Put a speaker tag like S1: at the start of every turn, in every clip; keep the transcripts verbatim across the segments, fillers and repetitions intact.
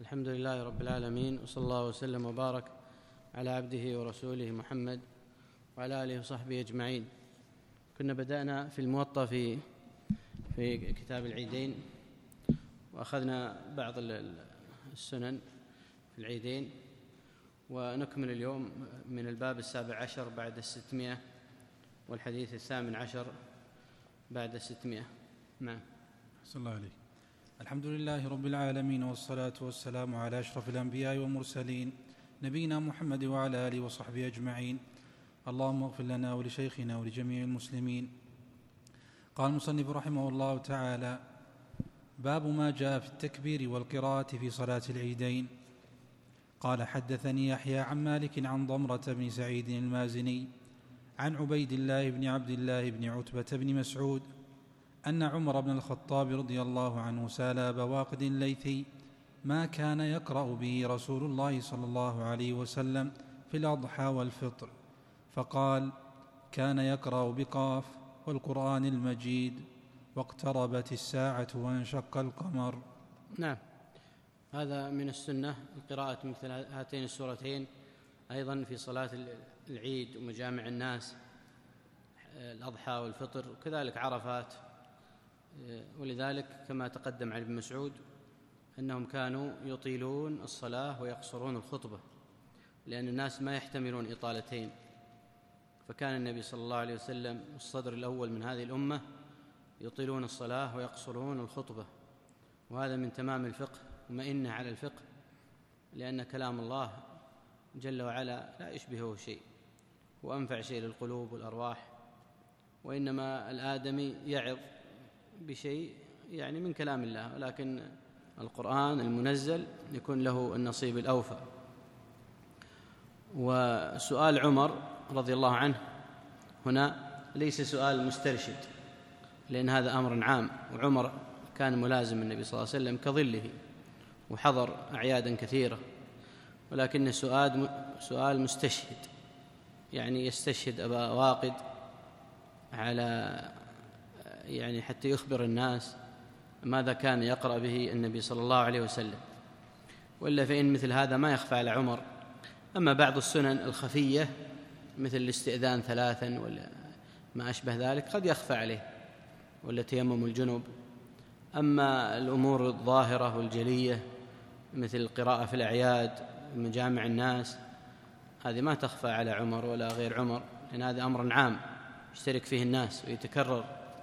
S1: الحمد لله رب العالمين، وصلى الله وسلم وبارك على عبده ورسوله محمد وعلى آله وصحبه أجمعين. كنا بدأنا في الموطأ في في كتاب العيدين، وأخذنا بعض السنن في العيدين، ونكمل اليوم من الباب السابع عشر بعد الستمائة والحديث الثامن عشر بعد الستمائة. نعم.
S2: صلى الله عليه. الحمد لله رب العالمين، والصلاة والسلام على أشرف الأنبياء والمرسلين نبينا محمد وعلى آله وصحبه أجمعين. اللهم اغفر لنا ولشيخنا ولجميع المسلمين. قال المصنف رحمه الله تعالى: باب ما جاء في التكبير والقراءة في صلاة العيدين. قال: حدثني يحيى عن مالك عن ضمرة بن سعيد المازني عن عبيد الله بن عبد الله بن عتبة بن مسعود أن عمر بن الخطاب رضي الله عنه سأل أبا واقد الليثي ما كان يقرأ به رسول الله صلى الله عليه وسلم في الأضحى والفطر، فقال: كان يقرأ بقاف والقرآن المجيد واقتربت الساعة وانشق القمر.
S1: نعم، هذا من السنة القراءة مثل هاتين السورتين أيضا في صلاة العيد ومجامع الناس، الأضحى والفطر، وكذلك عرفات. ولذلك كما تقدم عن ابن مسعود أنهم كانوا يطيلون الصلاة ويقصرون الخطبة، لأن الناس ما يحتملون إطالتين، فكان النبي صلى الله عليه وسلم الصدر الأول من هذه الأمة يطيلون الصلاة ويقصرون الخطبة، وهذا من تمام الفقه ومئنة على الفقه، لأن كلام الله جل وعلا لا يشبهه شيء، وأنفع شيء للقلوب والأرواح، وإنما الآدمي يعظ بشيء يعني من كلام الله، ولكن القرآن المنزل يكون له النصيب الأوفى. وسؤال عمر رضي الله عنه هنا ليس سؤال مسترشد، لأن هذا أمر عام، وعمر كان ملازم النبي صلى الله عليه وسلم كظله، وحضر أعيادا كثيرة، ولكن سؤال سؤال مستشهد، يعني يستشهد أبا واقد على يعني حتى يخبر الناس ماذا كان يقرأ به النبي صلى الله عليه وسلم، وإلا فإن مثل هذا ما يخفى على عمر. أما بعض السنن الخفية مثل الاستئذان ثلاثا ولا ما أشبه ذلك قد يخفى عليه، ولا تيمم الجنوب. أما الأمور الظاهرة والجلية مثل القراءة في الأعياد مجامع الناس، هذه ما تخفى على عمر ولا غير عمر، لأن هذا أمر عام يشترك فيه الناس ويتكرر.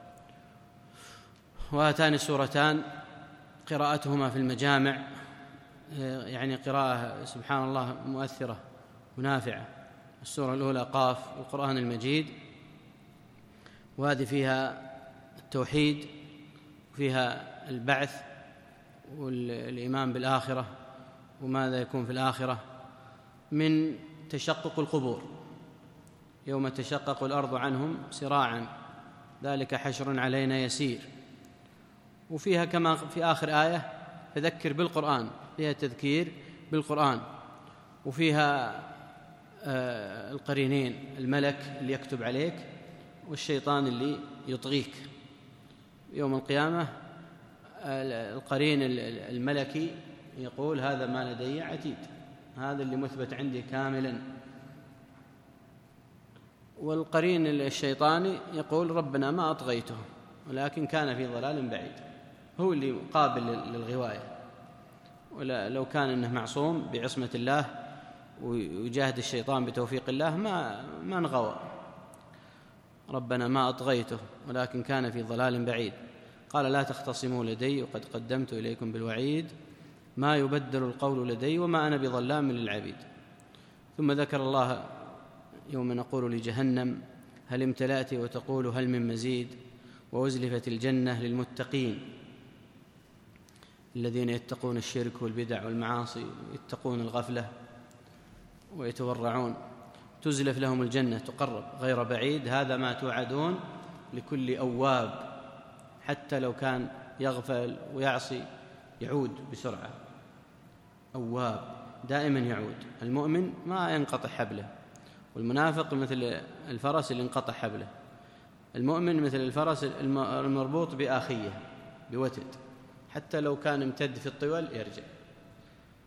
S1: وهاتان السورتان قراءتهما في المجامع يعني قراءة سبحان الله مؤثرة ونافعة. السورة الأولى قاف القرآن المجيد، وهذه فيها التوحيد، وفيها البعث والإيمان بالآخرة وماذا يكون في الآخرة من تشقق القبور، يوم تشقق الأرض عنهم سراعا ذلك حشر علينا يسير. وفيها كما في آخر آية فذكر بالقرآن، فيها تذكير بالقرآن، وفيها آه القرينين، الملك اللي يكتب عليك والشيطان اللي يطغيك يوم القيامة. القرين الملكي يقول هذا ما لدي عتيد، هذا اللي مثبت عندي كاملا، والقرين الشيطاني يقول ربنا ما أطغيته ولكن كان في ضلال بعيد، هو اللي قابل للغواية، ولو كان إنه معصوم بعصمة الله ويجاهد الشيطان بتوفيق الله ما ما انغوى. ربنا ما أطغيته ولكن كان في ضلال بعيد. قال لا تختصموا لدي وقد قدمت إليكم بالوعيد، ما يبدل القول لدي وما أنا بظلام للعبيد. ثم ذكر الله يوم نقول لجهنم هل امتلأت وتقول هل من مزيد، وأزلفت الجنة للمتقين الذين يتقون الشرك والبدع والمعاصي، يتقون الغفلة ويتورعون. تزلف لهم الجنة، تقرب غير بعيد، هذا ما توعدون لكل أواب، حتى لو كان يغفل ويعصي يعود بسرعة. أواب دائما يعود. المؤمن ما ينقطع حبله، والمنافق مثل الفرس اللي انقطع حبله. المؤمن مثل الفرس المربوط بآخية بوتد، حتى لو كان امتد في الطول يرجع.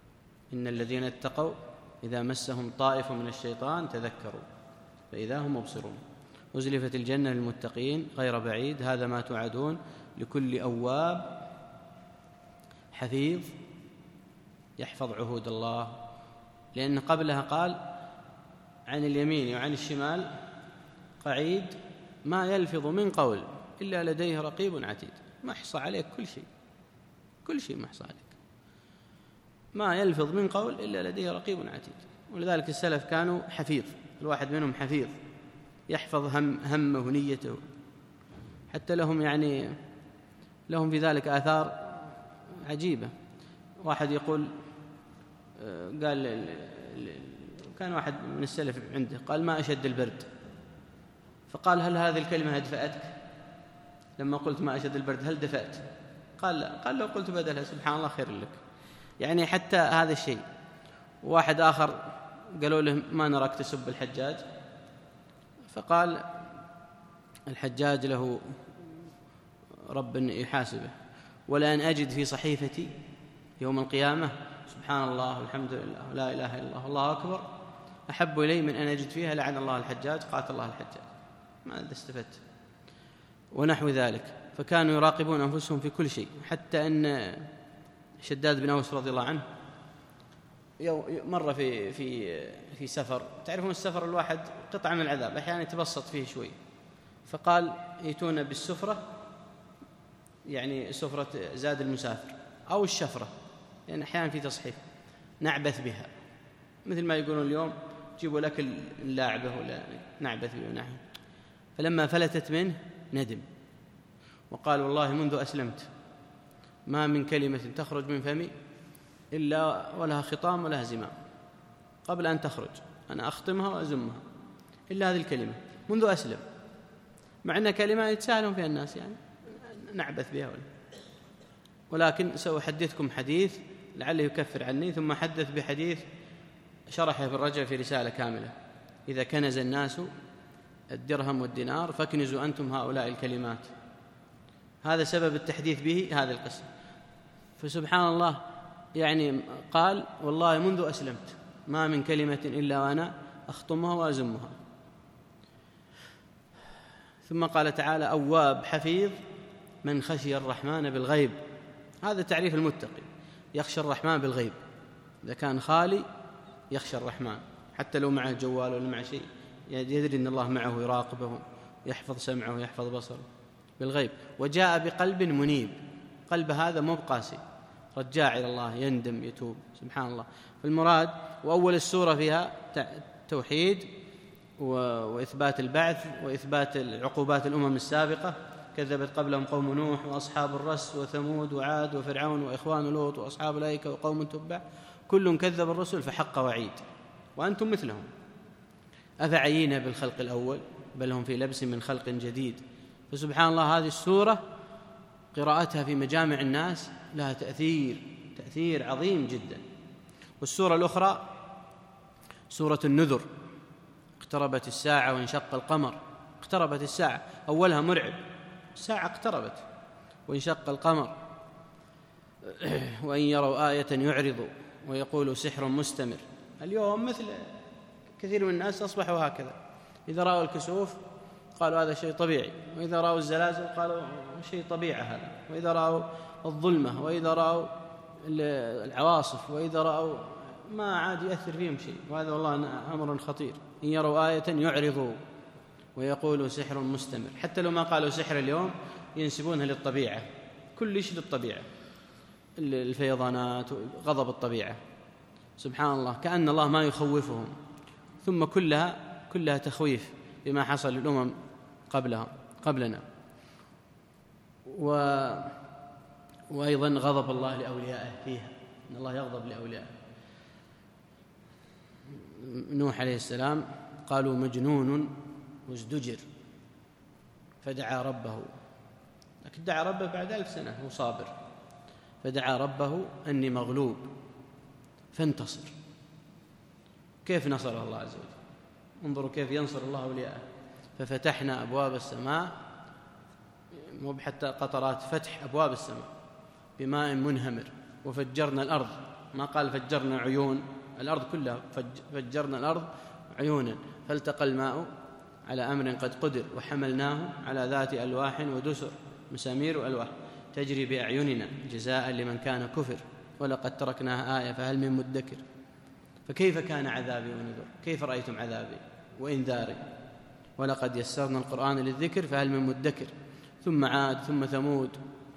S1: إن الذين اتقوا إذا مسهم طائف من الشيطان تذكروا فإذا هم مبصرون. أزلفت الجنة للمتقين غير بعيد، هذا ما توعدون لكل أواب حفيظ يحفظ عهود الله. لأن قبلها قال عن اليمين وعن الشمال قعيد ما يلفظ من قول إلا لديه رقيب عتيد. محصى عليك كل شيء، كل شيء محصى عليك، ما يلفظ من قول إلا لديه رقيب عتيد. ولذلك السلف كانوا حفيظ، الواحد منهم حفيظ يحفظ هم همه ونيته، حتى لهم يعني لهم في ذلك آثار عجيبة. واحد يقول قال كان واحد من السلف عنده قال ما أشد البرد، فقال هل هذه الكلمة أدفأتك؟ لما قلت ما أشد البرد هل دفأت؟ قال لا. قال لو قلت بدلها سبحان الله خير لك. يعني حتى هذا الشيء. واحد آخر قالوا له ما نراك تسب الحجاج، فقال الحجاج له رب يحاسبه، ولأن أجد في صحيفتي يوم القيامة سبحان الله والحمد لله لا إله إلا الله والله أكبر أحب إلي من أن أجد فيها لعن الله الحجاج قاتل الله الحجاج. ما استفدت. ونحو ذلك. فكانوا يراقبون أنفسهم في كل شيء، حتى أن شداد بن أوس رضي الله عنه مر في في في سفر. تعرفون السفر الواحد قطعة من العذاب، أحيانا يتبسط فيه شوي، فقال يأتون بالسفرة، يعني سفرة زاد المسافر أو الشفرة، لأن يعني أحيانا في تصحيف، نعبث بها، مثل ما يقولون اليوم جيبوا لك اللاعبة ولا نعبث بها نحن. فلما فلتت منه ندم وقال والله منذ أسلمت ما من كلمة تخرج من فمي إلا ولها خطام ولها زمام، قبل أن تخرج أنا أخطمها وأزمها إلا هذه الكلمة منذ أسلم، مع أنها كلمة يتساهلون فيها الناس، يعني نعبث بها ولا. ولكن سأحدثكم حديث لعله يكفر عني، ثم حدث بحديث شرحه ابن رجب في رسالة كاملة: إذا كنز الناس الدرهم والدينار فاكنزوا أنتم هؤلاء الكلمات. هذا سبب التحديث به هذه القصة. فسبحان الله، يعني قال والله منذ أسلمت ما من كلمة إلا وأنا أخطمها وأزمها. ثم قال تعالى: أواب حفيظ من خشي الرحمن بالغيب. هذا تعريف المتقي، يخشى الرحمن بالغيب. إذا كان خالي يخشى الرحمن، حتى لو معه جوال ولا معه شيء يدري أن الله معه يراقبه، يحفظ سمعه ويحفظ بصره بالغيب. وجاء بقلب منيب، قلب هذا مو بقاسي، رجاع إلى الله، يندم يتوب، سبحان الله. فالمراد وأول السورة فيها توحيد وإثبات البعث وإثبات عقوبات الأمم السابقة، كذبت قبلهم قوم نوح وأصحاب الرس وثمود وعاد وفرعون وإخوان لوط وأصحاب الأيكة وقوم تبع كل كذب الرسل فحق وعيد وأنتم مثلهم أفعينا بالخلق الأول بل هم في لبس من خلق جديد. فسبحان الله، هذه السورة قراءتها في مجامع الناس لها تأثير تأثير عظيم جدا. والسورة الأخرى سورة النذر: اقتربت الساعة وانشق القمر. اقتربت الساعة، أولها مرعب، الساعة اقتربت، وانشق القمر، وإن يروا آية يعرضوا ويقولوا سحر مستمر. اليوم مثل كثير من الناس أصبحوا هكذا، إذا رأوا الكسوف قالوا هذا شيء طبيعي، وإذا رأوا الزلازل قالوا شيء طبيعي هذا، وإذا رأوا الظلمة وإذا رأوا العواصف وإذا رأوا ما عاد يأثر فيهم شيء. وهذا والله أمر خطير. إن يروا آية يعرضوا ويقولوا سحر مستمر. حتى لو ما قالوا سحر اليوم ينسبونها للطبيعة، كل شيء للطبيعة، الفيضانات، غضب الطبيعة، سبحان الله، كأن الله ما يخوفهم. ثم كلها كلها تخويف بما حصل للأمم قبلها قبلنا. و وأيضا غضب الله لأوليائه فيها، إن الله يغضب لأوليائه. نوح عليه السلام قالوا مجنون وازدجر فدعا ربه، لكن دعا ربه بعد ألف سنة هو صابر، فدعا ربه أني مغلوب فانتصر. كيف نصره الله عز وجل؟ انظروا كيف ينصر الله أولياءه. ففتحنا أبواب السماء، مو حتى قطرات، فتح أبواب السماء بماء منهمر، وفجرنا الأرض ما قال فجرنا عيون الأرض كلها، فجرنا الأرض عيونا، فالتقى الماء على أمر قد قدر وحملناه على ذات ألواح ودسر مسامير وألواح تجري بأعيننا جزاء لمن كان كفر ولقد تركناها آية فهل من مدكر. فكيف كان عذابي ونذر؟ كيف رأيتم عذابي وإنذاري؟ ولقد يسرنا القرآن للذكر فهل من مدكر. ثم عاد ثم ثمود.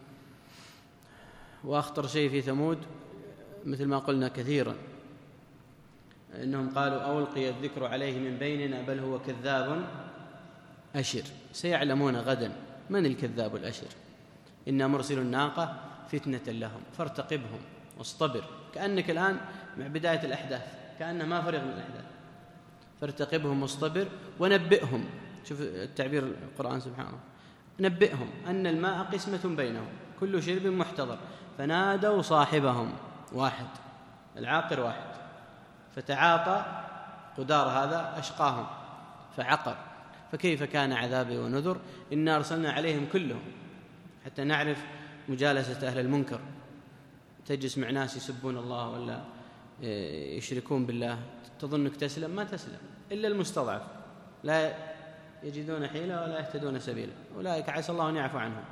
S1: وأخطر شيء في ثمود مثل ما قلنا كثيرا إنهم قالوا ألقي الذكر عليه من بيننا بل هو كذاب أشر. سيعلمون غدا من الكذاب الأشر. إنا مرسل الناقة فتنة لهم فارتقبهم واصطبر. كأنك الآن مع بداية الأحداث، كأنه ما فرغ من الأحداث. فارتقبهم واصطبر ونبئهم. شوف التعبير القرآن سبحانه، نبئهم أن الماء قسمة بينهم كل شرب محتضر فنادوا صاحبهم، واحد العاقر واحد، فتعاطى قدار هذا أشقاهم فعقر. فكيف كان عذابي ونذر؟ إنا أرسلنا عليهم كلهم حتى نعرف مجالسة أهل المنكر. تجلس مع ناس يسبون الله ولا يشركون بالله، تظنك تسلم؟ ما تسلم إلا المستضعف، لا يجدون حيلة ولا يهتدون سبيلا، أولئك عسى الله أن يعفو عنهم.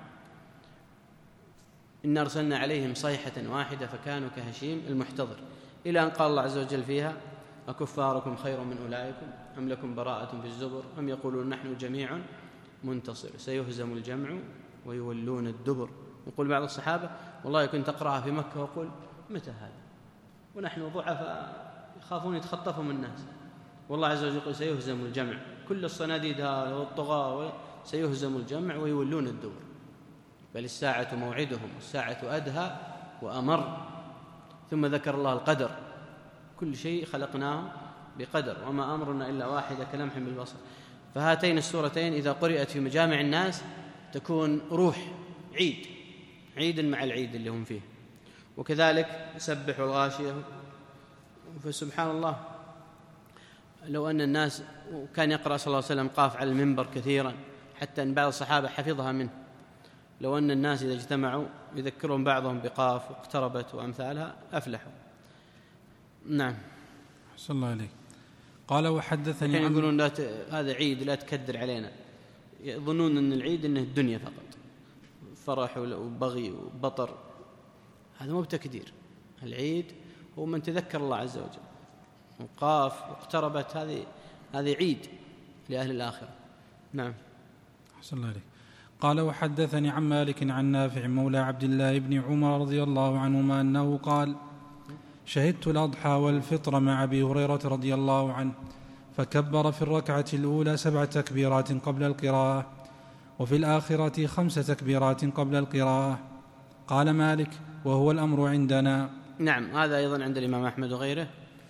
S1: إنا أرسلنا عليهم صيحة واحدة فكانوا كهشيم المحتضر، إلى أن قال الله عز وجل فيها أكفاركم خير من أولئكم أم لكم براءة في الزبر أم يقولون نحن جميع منتصر سيهزم الجمع ويولون الدبر. يقول بعض الصحابة والله كنت أقرأها في مكة وأقول متى هذا ونحن ضعفاء يخافون يتخطفهم الناس. والله عز وجل يقول سيهزم الجمع، كل الصناديد هذا والطغاة سيهزم الجمع ويولون الدبر. بل الساعة موعدهم الساعة أدهى وأمر. ثم ذكر الله القدر، كل شيء خلقناه بقدر وما أمرنا إلا واحدة كلمح بالبصر. فهاتين السورتين إذا قرأت في مجامع الناس تكون روح عيد، عيد مع العيد اللي هم فيه. وكذلك سبح الغاشية. فسبحان الله لو أن الناس كان يقرأ صلى الله عليه وسلم قاف على المنبر كثيرا حتى أن بعض الصحابة حفظها منه، لو أن الناس إذا اجتمعوا يذكرون بعضهم بقاف واقتربت وأمثالها أفلحوا. نعم.
S2: أحسن الله عليك. قال وحدثني
S1: عن يقولون لا ت... هذا عيد لا تكدر علينا، يظنون أن العيد أنه الدنيا فقط، فرح وبغي وبطر، هذا مو بتكدير. العيد هو من تذكر الله عز وجل. وقاف واقتربت هذه هذه عيد لأهل الآخرة. نعم.
S2: أحسن الله عليك. قال وحدثني عن مالك عن نافع مولى عبد الله بن عمر رضي الله عنهما أنه قال شهدت الأضحى والفطر مع أبي هريرة رضي الله عنه فكبر في الركعة الأولى سبع تكبيرات قبل القراءة وفي الآخرة خمس تكبيرات قبل القراءة. قال مالك وهو الأمر عندنا.
S1: نعم، هذا أيضا عند الإمام أحمد وغيره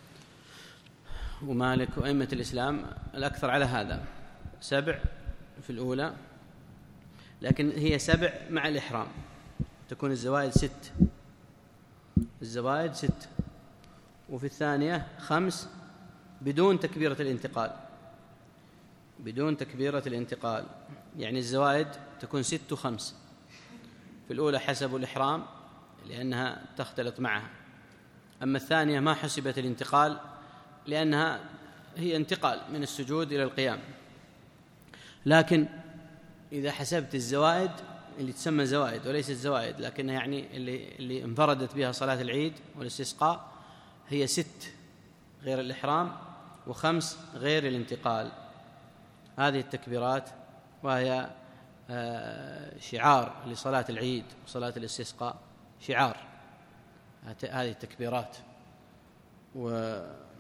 S1: ومالك وأئمة الإسلام الأكثر على هذا، سبع في الأولى، لكن هي سبع مع الإحرام، تكون الزوائد ست، الزوائد ست. وفي الثانية خمس بدون تكبيرة الانتقال، بدون تكبيرة الانتقال، يعني الزوائد تكون ست وخمس. في الأولى حسب الإحرام لأنها تختلط معها، أما الثانية ما حسبت الانتقال لأنها هي انتقال من السجود إلى القيام. لكن إذا حسبت الزوائد اللي تسمى زوائد وليست زوائد لكنها يعني اللي, اللي انفردت بها صلاة العيد والاستسقاء، هي ست غير الإحرام وخمس غير الانتقال. هذه التكبيرات وهي شعار لصلاة العيد وصلاة الاستسقاء، شعار هذه التكبيرات. و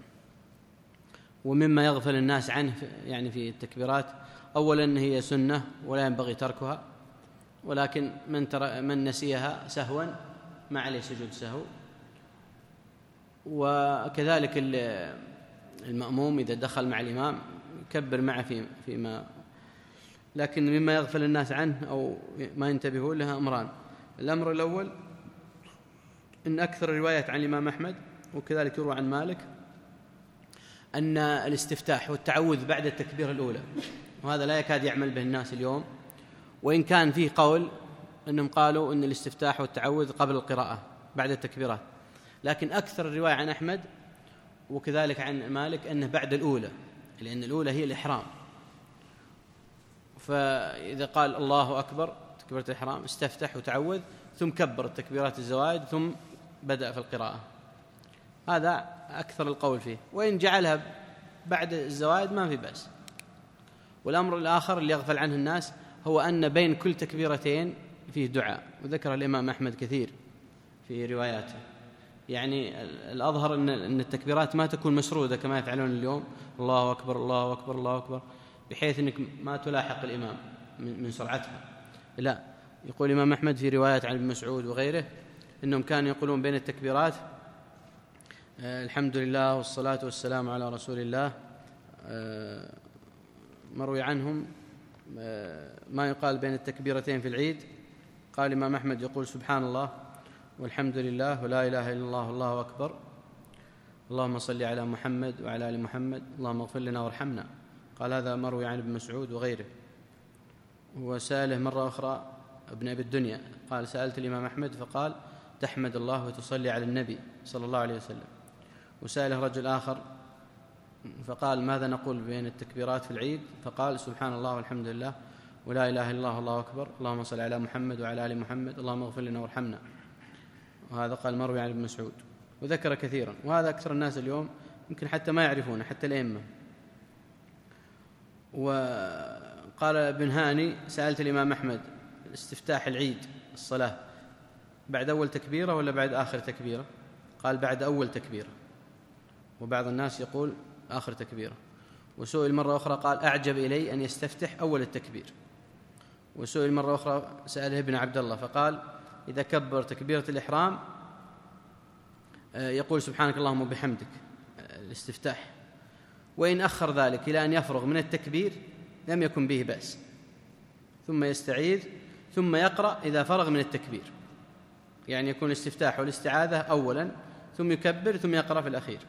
S1: ومما يغفل الناس عنه يعني في التكبيرات، أولا هي سنة ولا ينبغي تركها، ولكن من, تر... من نسيها سهوا ما عليه سجود سهو. وكذلك المأموم إذا دخل مع الإمام يكبر معه في... فيما، لكن مما يغفل الناس عنه أو ما ينتبهون لها أمران. الأمر الأول إن أكثر الروايات عن الإمام أحمد وكذلك يروى عن مالك أن الاستفتاح والتعوذ بعد التكبيرة الأولى، وهذا لا يكاد يعمل به الناس اليوم، وإن كان فيه قول أنهم قالوا أن الاستفتاح والتعوذ قبل القراءة بعد التكبيرات، لكن أكثر الرواية عن أحمد وكذلك عن مالك أنه بعد الأولى، لأن الأولى هي الإحرام. فإذا قال الله أكبر تكبيرة الإحرام استفتح وتعوذ ثم كبر التكبيرات الزوائد ثم بدأ في القراءة، هذا أكثر القول فيه. وإن جعلها بعد الزوائد ما في بأس. والأمر الآخر اللي يغفل عنه الناس هو أن بين كل تكبيرتين فيه دعاء، وذكر الإمام أحمد كثير في رواياته. يعني الأظهر أن التكبيرات ما تكون مسرودة كما يفعلون اليوم، الله أكبر الله أكبر الله أكبر، بحيث أنك ما تلاحق الإمام من سرعتها. لا، يقول الإمام أحمد في روايات عن ابن مسعود وغيره أنهم كانوا يقولون بين التكبيرات الحمد لله والصلاة والسلام على رسول الله. مروي عنهم ما يقال بين التكبيرتين في العيد، قال الإمام أحمد يقول سبحان الله والحمد لله ولا إله إلا الله والله أكبر، اللهم صل على محمد وعلى آل محمد، اللهم اغفر لنا وارحمنا. قال هذا مروي عن ابن مسعود وغيره. وسأله مرة أخرى ابن أبي الدنيا قال سألت الإمام أحمد فقال تحمد الله وتصلي على النبي صلى الله عليه وسلم. وسأله رجل آخر فقال ماذا نقول بين التكبيرات في العيد؟ فقال سبحان الله والحمد لله ولا إله إلا الله والله أكبر، اللهم صل على محمد وعلى آل محمد، اللهم اغفر لنا وارحمنا. وهذا قال مروي عن ابن مسعود، وذكر كثيرا. وهذا أكثر الناس اليوم يمكن حتى ما يعرفونه، حتى الأئمة. وقال ابن هاني سألت الإمام أحمد استفتاح العيد الصلاة بعد أول تكبيرة ولا بعد آخر تكبيرة؟ قال بعد أول تكبيرة، وبعض الناس يقول آخر تكبيرة. وسئل مرة أخرى قال أعجب إلي أن يستفتح أول التكبير. وسئل مرة أخرى سأله ابن عبد الله فقال إذا كبر تكبيرة الإحرام يقول سبحانك اللهم وبحمدك الاستفتاح، وإن أخر ذلك إلى أن يفرغ من التكبير لم يكن به بأس، ثم يستعيذ ثم يقرأ إذا فرغ من التكبير، يعني يكون الاستفتاح والاستعاذة أولا ثم يكبر ثم يقرأ في الأخير.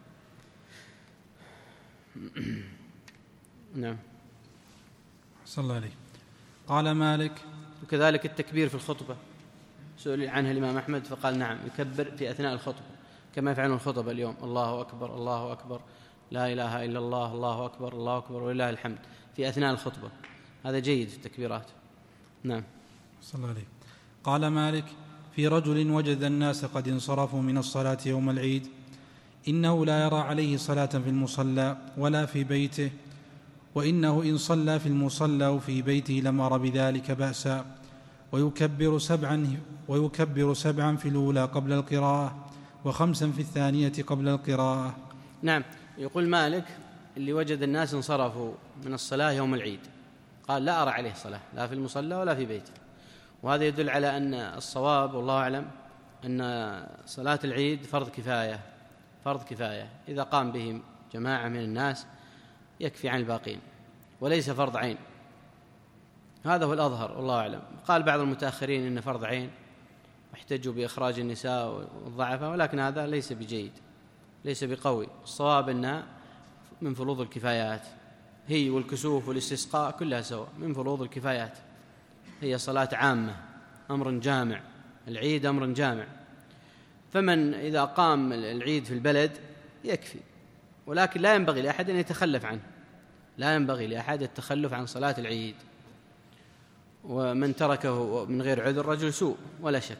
S1: نعم.
S2: صلى الله عليه. قال مالك
S1: وكذلك التكبير في الخطبة سئل عنها الإمام أحمد فقال نعم يكبر في أثناء الخطبة كما يفعلون الخطبة اليوم، الله أكبر الله أكبر لا إله إلا الله الله أكبر الله أكبر ولله الحمد في أثناء الخطبة، هذا جيد في التكبيرات. نعم.
S2: صلى الله عليه. قال مالك في رجل وجد الناس قد انصرفوا من الصلاة يوم العيد إنه لا يرى عليه صلاة في المصلى ولا في بيته، وإنه إن صلى في المصلى وفي بيته لمر بذلك بأسا، ويكبر سبعا, ويكبر سبعا في الأولى قبل القراءة وخمسا في الثانية قبل القراءة.
S1: نعم. يقول مالك اللي وجد الناس انصرفوا من الصلاة يوم العيد قال لا أرى عليه صلاة لا في المصلى ولا في بيته، وهذا يدل على أن الصواب والله أعلم أن صلاة العيد فرض كفاية، فرض كفاية إذا قام به جماعة من الناس يكفي عن الباقين، وليس فرض عين. هذا هو الأظهر والله أعلم. قال بعض المتأخرين إن فرض عين واحتجوا بإخراج النساء والضعفاء، ولكن هذا ليس بجيد ليس بقوي. الصواب أنها من فروض الكفايات، هي والكسوف والاستسقاء كلها سواء من فروض الكفايات، هي صلاة عامة أمر جامع، العيد أمر جامع، فمن إذا قام العيد في البلد يكفي، ولكن لا ينبغي لأحد أن يتخلف عنه، لا ينبغي لأحد التخلف عن صلاة العيد، ومن تركه من غير عذر رجل سوء ولا شك.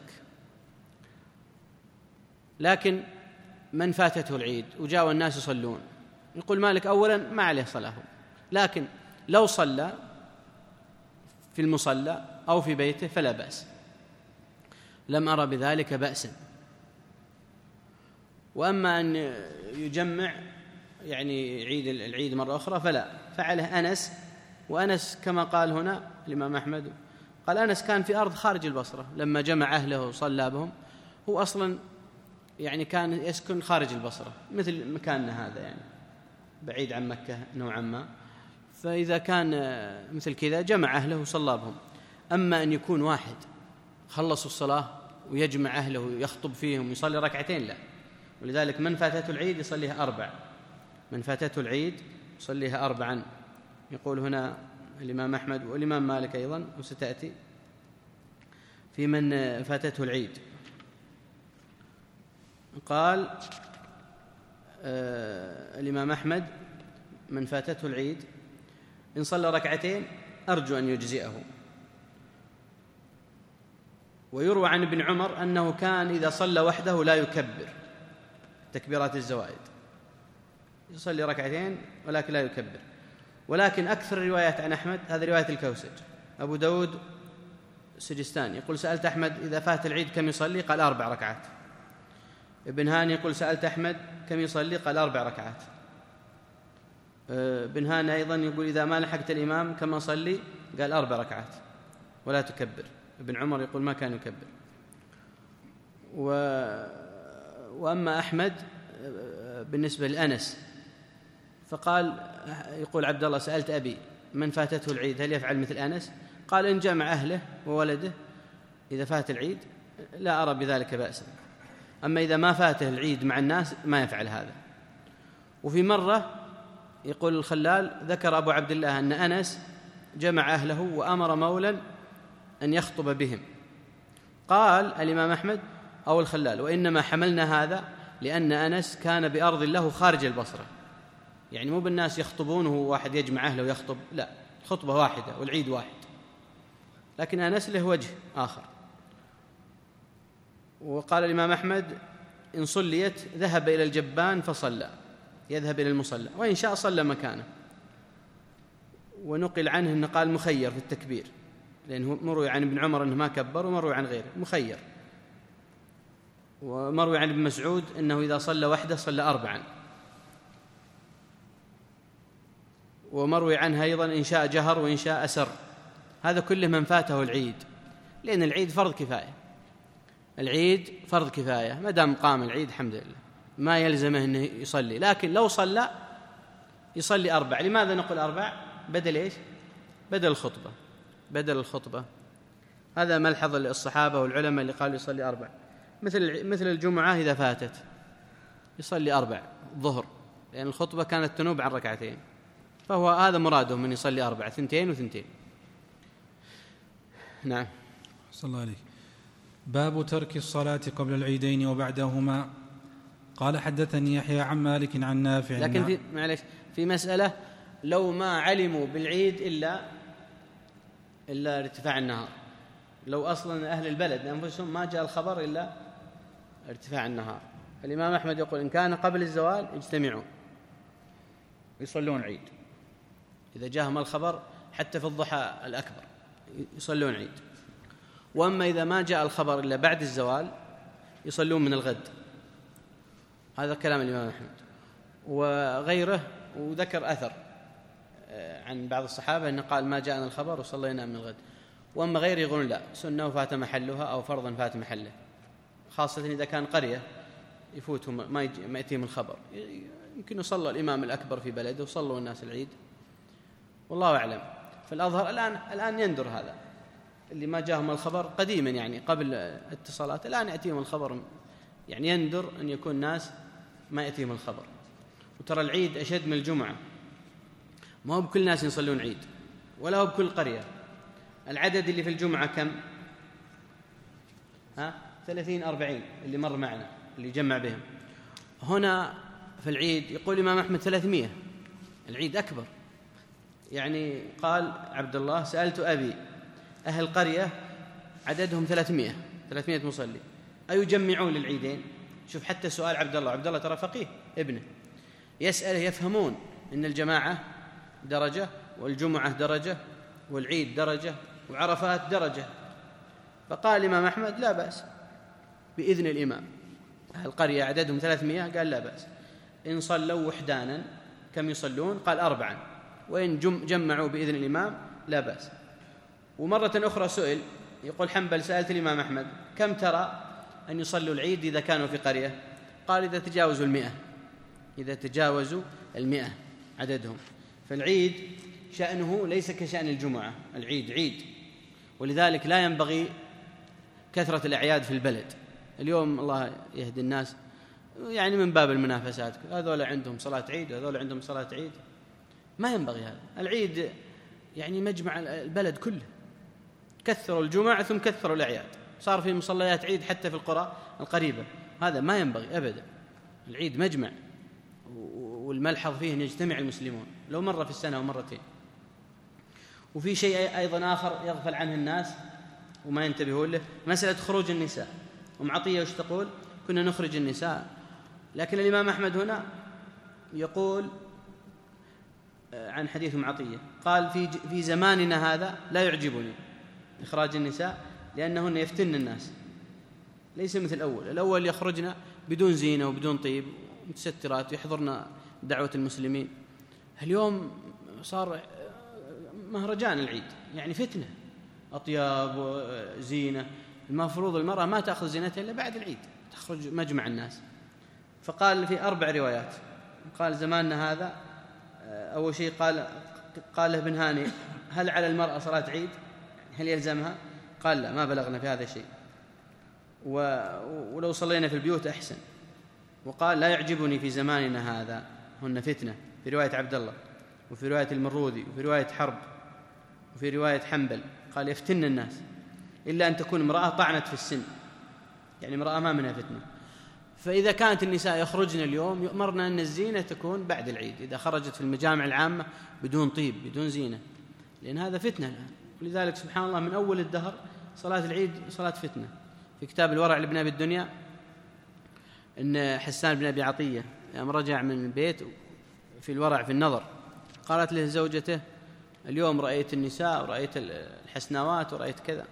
S1: لكن من فاتته العيد وجاء الناس يصلون يقول مالك أولا ما عليه صلاة، لكن لو صلى في المصلى أو في بيته فلا بأس، لم أرى بذلك بأسا. وأما أن يجمع يعني عيد العيد مرة أخرى فلا، فعله أنس، وأنس كما قال هنا الإمام أحمد قال أنس كان في أرض خارج البصرة لما جمع أهله وصلى بهم، هو أصلا يعني كان يسكن خارج البصرة مثل مكاننا هذا، يعني بعيد عن مكة نوعا ما، فإذا كان مثل كذا جمع أهله وصلى بهم. أما أن يكون واحد خلصوا الصلاة ويجمع أهله ويخطب فيهم ويصلي ركعتين لا، ولذلك من فاتته العيد يصليها أربع، من فاتته العيد يصليها أربعا، يقول هنا الإمام أحمد والإمام مالك أيضا وستأتي في من فاتته العيد. قال آه الإمام أحمد: من فاتته العيد إن صلى ركعتين أرجو أن يجزئه. ويروى عن ابن عمر أنه كان إذا صلى وحده لا يكبر تكبيرات الزوائد، يصلي ركعتين ولكن لا يكبر. ولكن أكثر الروايات عن أحمد هذه رواية الكوسج. أبو داود السجستاني يقول: سألت أحمد إذا فات العيد كم يصلي؟ قال: أربع ركعات. ابن هاني يقول: سألت أحمد كم يصلي؟ قال: أربع ركعات. ابن هاني أيضا يقول: إذا ما لحقت الإمام كم أصلي؟ قال: أربع ركعات ولا تكبر. ابن عمر يقول: ما كان يكبر. و... وأما أحمد بالنسبة لأنس فقال، يقول عبد الله: سألت أبي من فاتته العيد هل يفعل مثل أنس؟ قال: إن جمع أهله وولده إذا فات العيد لا أرى بذلك بأسا، أما إذا ما فاته العيد مع الناس ما يفعل هذا. وفي مرة يقول الخلال: ذكر أبو عبد الله أن أنس جمع أهله وأمر مولا أن يخطب بهم. قال الإمام أحمد أو الخلال: وإنما حملنا هذا لأن أنس كان بأرض له خارج البصرة، يعني مو بالناس يخطبونه واحد يجمع أهله ويخطب، لا، خطبة واحدة والعيد واحد، لكن أنس له وجه آخر. وقال الإمام أحمد: إن صليت ذهب إلى الجبان فصلى، يذهب إلى المصلى، وإن شاء صلى مكانه. ونقل عنه أنه قال مخير في التكبير، لأنه مروي عن ابن عمر أنه ما كبر، ومروي عن غيره مخير. ومروي عن ابن مسعود أنه إذا صلى وحده صلى أربعا. ومروي عنها أيضا إن شاء جهر وإن شاء أسر. هذا كله من فاته العيد، لأن العيد فرض كفاية. العيد فرض كفاية، ما دام قام العيد الحمد لله ما يلزمه أنه يصلي، لكن لو صلى يصلي أربع. لماذا نقول أربع؟ بدل إيش؟ بدل الخطبة، بدل الخطبة. هذا ملحظ الصحابة والعلماء اللي قالوا يصلي أربع. مثل مثل الجمعة إذا فاتت يصلي أربع الظهر، لأن الخطبة كانت تنوب عن ركعتين، فهو هذا مراده من يصلي أربع، ثنتين وثنتين. نعم.
S2: صلى الله عليه. باب ترك الصلاة قبل العيدين وبعدهما. قال: حدثني يحيى عن مالك عن نافع.
S1: لكن في معلش في مسألة: لو ما علموا بالعيد إلا إلا ارتفاع النهار، لو أصلا أهل البلد أنفسهم ما جاء الخبر إلا ارتفاع النهار، الإمام أحمد يقول: إن كان قبل الزوال يجتمعون يصلون عيد، إذا جاءهم الخبر حتى في الضحى الأكبر يصلون عيد. وأما إذا ما جاء الخبر إلا بعد الزوال يصلون من الغد. هذا كلام الإمام أحمد وغيره. وذكر أثر عن بعض الصحابة أنه قال: ما جاءنا الخبر وصلينا من الغد. وأما غيره يقولون: لا، سنة فات محلها أو فرضا فات محله، خاصة إذا كان قرية يفوتهم ما يأتيهم الخبر، يمكن يصلى الإمام الأكبر في بلده وصلوا الناس العيد، والله أعلم. فالأظهر الآن الآن يندر هذا، اللي ما جاءهم الخبر قديما يعني قبل اتصالات، الآن يأتيهم الخبر، يعني يندر أن يكون ناس ما يأتيهم الخبر. وترى العيد أشد من الجمعة، ما هو بكل الناس يصلون عيد ولا هو بكل قرية. العدد اللي في الجمعة كم؟ ها ثلاثين أربعين اللي مر معنا اللي جمع بهم. هنا في العيد يقول الإمام أحمد ثلاثمائة، العيد أكبر. يعني قال عبد الله: سألت أبي أهل قرية عددهم ثلاثمائة ثلاثمائة مصلي أيجمعون للعيدين؟ شوف حتى سؤال عبد الله، عبد الله ترى فقيه ابنه، يسأله يفهمون إن الجماعة درجة والجمعة درجة والعيد درجة وعرفات درجة. فقال الإمام أحمد: لا بأس بإذن الإمام. أهل القرية عددهم ثلاثمائة، قال: لا بأس إن صلوا وحدانا كم يصلون؟ قال: أربعا. وإن جمعوا بإذن الإمام لا بأس. ومرة أخرى سئل، يقول حنبل: سألت الإمام أحمد كم ترى أن يصلوا العيد إذا كانوا في قرية؟ قال: إذا تجاوزوا المئة، إذا تجاوزوا المئة عددهم. فالعيد شأنه ليس كشأن الجمعة، العيد عيد، ولذلك لا ينبغي كثرة الأعياد في البلد. اليوم الله يهدي الناس يعني من باب المنافسات، هذول عندهم صلاة عيد وهذول عندهم صلاة عيد، ما ينبغي هذا. العيد يعني مجمع البلد كله، كثروا الجمعة ثم كثروا الأعياد، صار في مصليات عيد حتى في القرى القريبة، هذا ما ينبغي أبدا. العيد مجمع، والملحظ فيه أن يجتمع المسلمون لو مرة في السنة أو مرتين. وفي شيء أيضا آخر يغفل عنه الناس وما ينتبهون له، مسألة خروج النساء. أم عطية وش تقول؟ كنا نخرج النساء، لكن الإمام أحمد هنا يقول عن حديث أم عطية قال في في زماننا هذا لا يعجبني إخراج النساء لأنهن يفتن الناس، ليس مثل الأول. الأول يخرجن بدون زينة وبدون طيب متسترات يحضرن دعوة المسلمين. اليوم صار مهرجان العيد، يعني فتنة، أطياب وزينة. المفروض المرأة ما تأخذ زينتها إلا بعد العيد، تخرج مجمع الناس. فقال في أربع روايات، قال زماننا هذا أول شيء قال قال له ابن هاني هل على المرأة صلاة عيد؟ هل يلزمها؟ قال لا، ما بلغنا في هذا شيء، ولو صلينا في البيوت أحسن. وقال لا يعجبني في زماننا هذا هن فتنة، في رواية عبد الله، وفي رواية المروذي، وفي رواية حرب، وفي رواية حنبل قال يفتن الناس إلا أن تكون امرأة طعنت في السن، يعني امرأة ما منها فتنة. فإذا كانت النساء يخرجن اليوم يؤمرنا أن الزينة تكون بعد العيد، إذا خرجت في المجامع العامة بدون طيب بدون زينة، لأن هذا فتنة الآن. ولذلك سبحان الله من أول الدهر صلاة العيد صلاة فتنة. في كتاب الورع لابن أبي الدنيا إن حسان بن أبي عطية يوم رجع من البيت في الورع في النظر قالت له زوجته اليوم رأيت النساء ورأيت الحسناوات ورأيت كذا،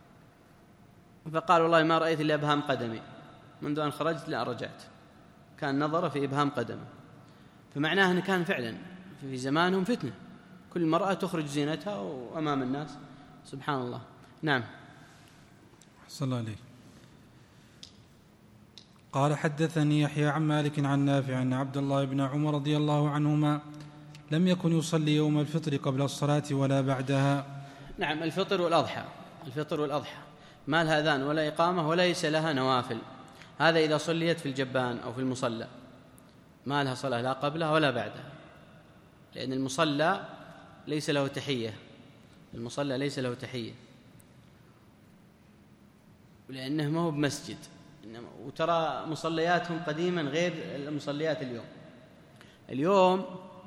S1: فقال والله ما رأيت إلا إبهام قدمي، منذ أن خرجت لا رجعت، كان نظر في إبهام قدمه. فمعناه أنه كان فعلا في زمانهم فتنة، كل مرأة تخرج زينتها وأمام الناس، سبحان الله. نعم.
S2: صلى الله عليه. قال حدثني يحيى عن مالك عن نافع أن عبد الله بن عمر رضي الله عنهما لم يكن يصلي يوم الفطر قبل الصلاة ولا بعدها.
S1: نعم، الفطر والأضحى، الفطر والأضحى ما لها أذان ولا إقامة وليس لها نوافل، هذا إذا صليت في الجبان أو في المصلى ما لها صلاة لا قبلها ولا بعدها، لأن المصلى ليس له تحية، المصلى ليس له تحية، لأنه ما هو بمسجد. وترى مصلياتهم قديما غير المصليات اليوم. اليوم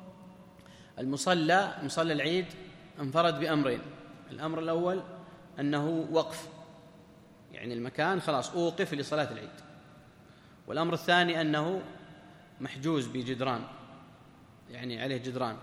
S1: المصلى مصلى العيد انفرد بأمرين، الأمر الأول أنه وقف، يعني المكان خلاص أوقف لصلاة العيد، والأمر الثاني أنه محجوز بجدران، يعني عليه جدران،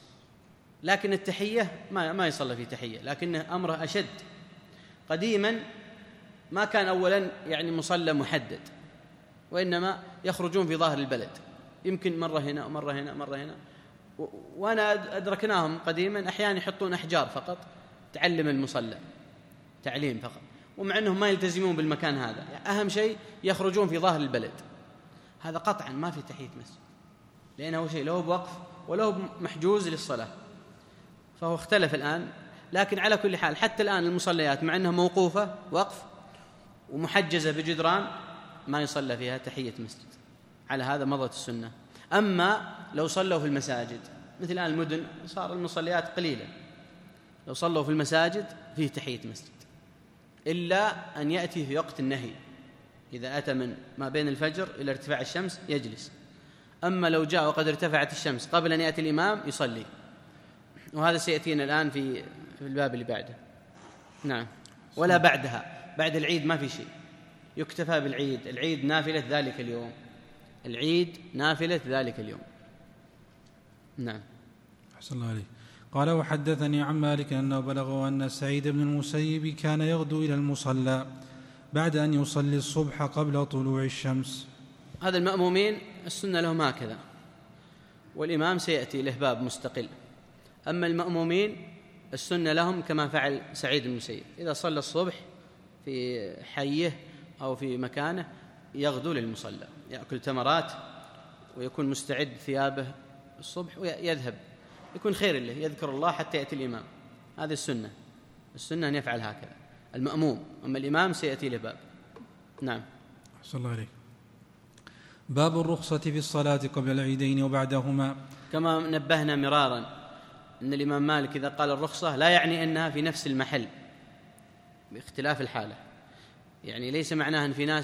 S1: لكن التحية ما ما يصلى في تحية، لكنه أمره أشد. قديما ما كان أولا يعني مصلى محدد، وإنما يخرجون في ظاهر البلد، يمكن مرة هنا ومرة هنا مرة هنا، وأنا أدركناهم قديما أحيانا يحطون أحجار فقط تعلم المصلى، تعليم فقط، ومع أنهم ما يلتزمون بالمكان هذا، أهم شيء يخرجون في ظاهر البلد. هذا قطعا ما في تحية مسجد، لأنه شيء له بوقف وله محجوز للصلاة، فهو اختلف الآن. لكن على كل حال حتى الآن المصليات مع أنها موقوفة وقف ومحجزة بجدران ما يصلى فيها تحية مسجد، على هذا مضت السنة. أما لو صلوا في المساجد مثل الآن المدن صار المصليات قليلة، لو صلوا في المساجد فيه تحية مسجد، إلا أن يأتي في وقت النهي، إذا أتى من ما بين الفجر إلى ارتفاع الشمس يجلس. أما لو جاء وقد ارتفعت الشمس قبل أن يأتي الإمام يصلي، وهذا سيأتينا الآن في الباب اللي بعده. نعم. ولا بعدها، بعد العيد ما في شيء، يكتفى بالعيد، العيد نافلة ذلك اليوم، العيد نافلة ذلك اليوم. نعم.
S2: أحسن الله عليك. قال وحدثني عن مالك أنه بلغه أن سعيد بن المسيب كان يغدو إلى المصلى بعد أن يصلي الصبح قبل طلوع الشمس.
S1: هذا المأمومين السنة لهم هكذا، والإمام سيأتي له باب مستقل. أما المأمومين السنة لهم كما فعل سعيد بن المسيب، إذا صلى الصبح في حيه أو في مكانه يغدو للمصلى، يأكل تمرات ويكون مستعد ثيابه الصبح ويذهب، يكون خير له، يذكر الله حتى يأتي الإمام. هذه السنة، السنة أن يفعل هكذا المأموم، أما الإمام سيأتي له باب. نعم.
S2: أحسن الله عليك. باب الرخصة في الصلاة قبل العيدين وبعدهما.
S1: كما نبهنا مرارا أن الإمام مالك إذا قال الرخصة لا يعني أنها في نفس المحل باختلاف الحالة، يعني ليس معناه أن في ناس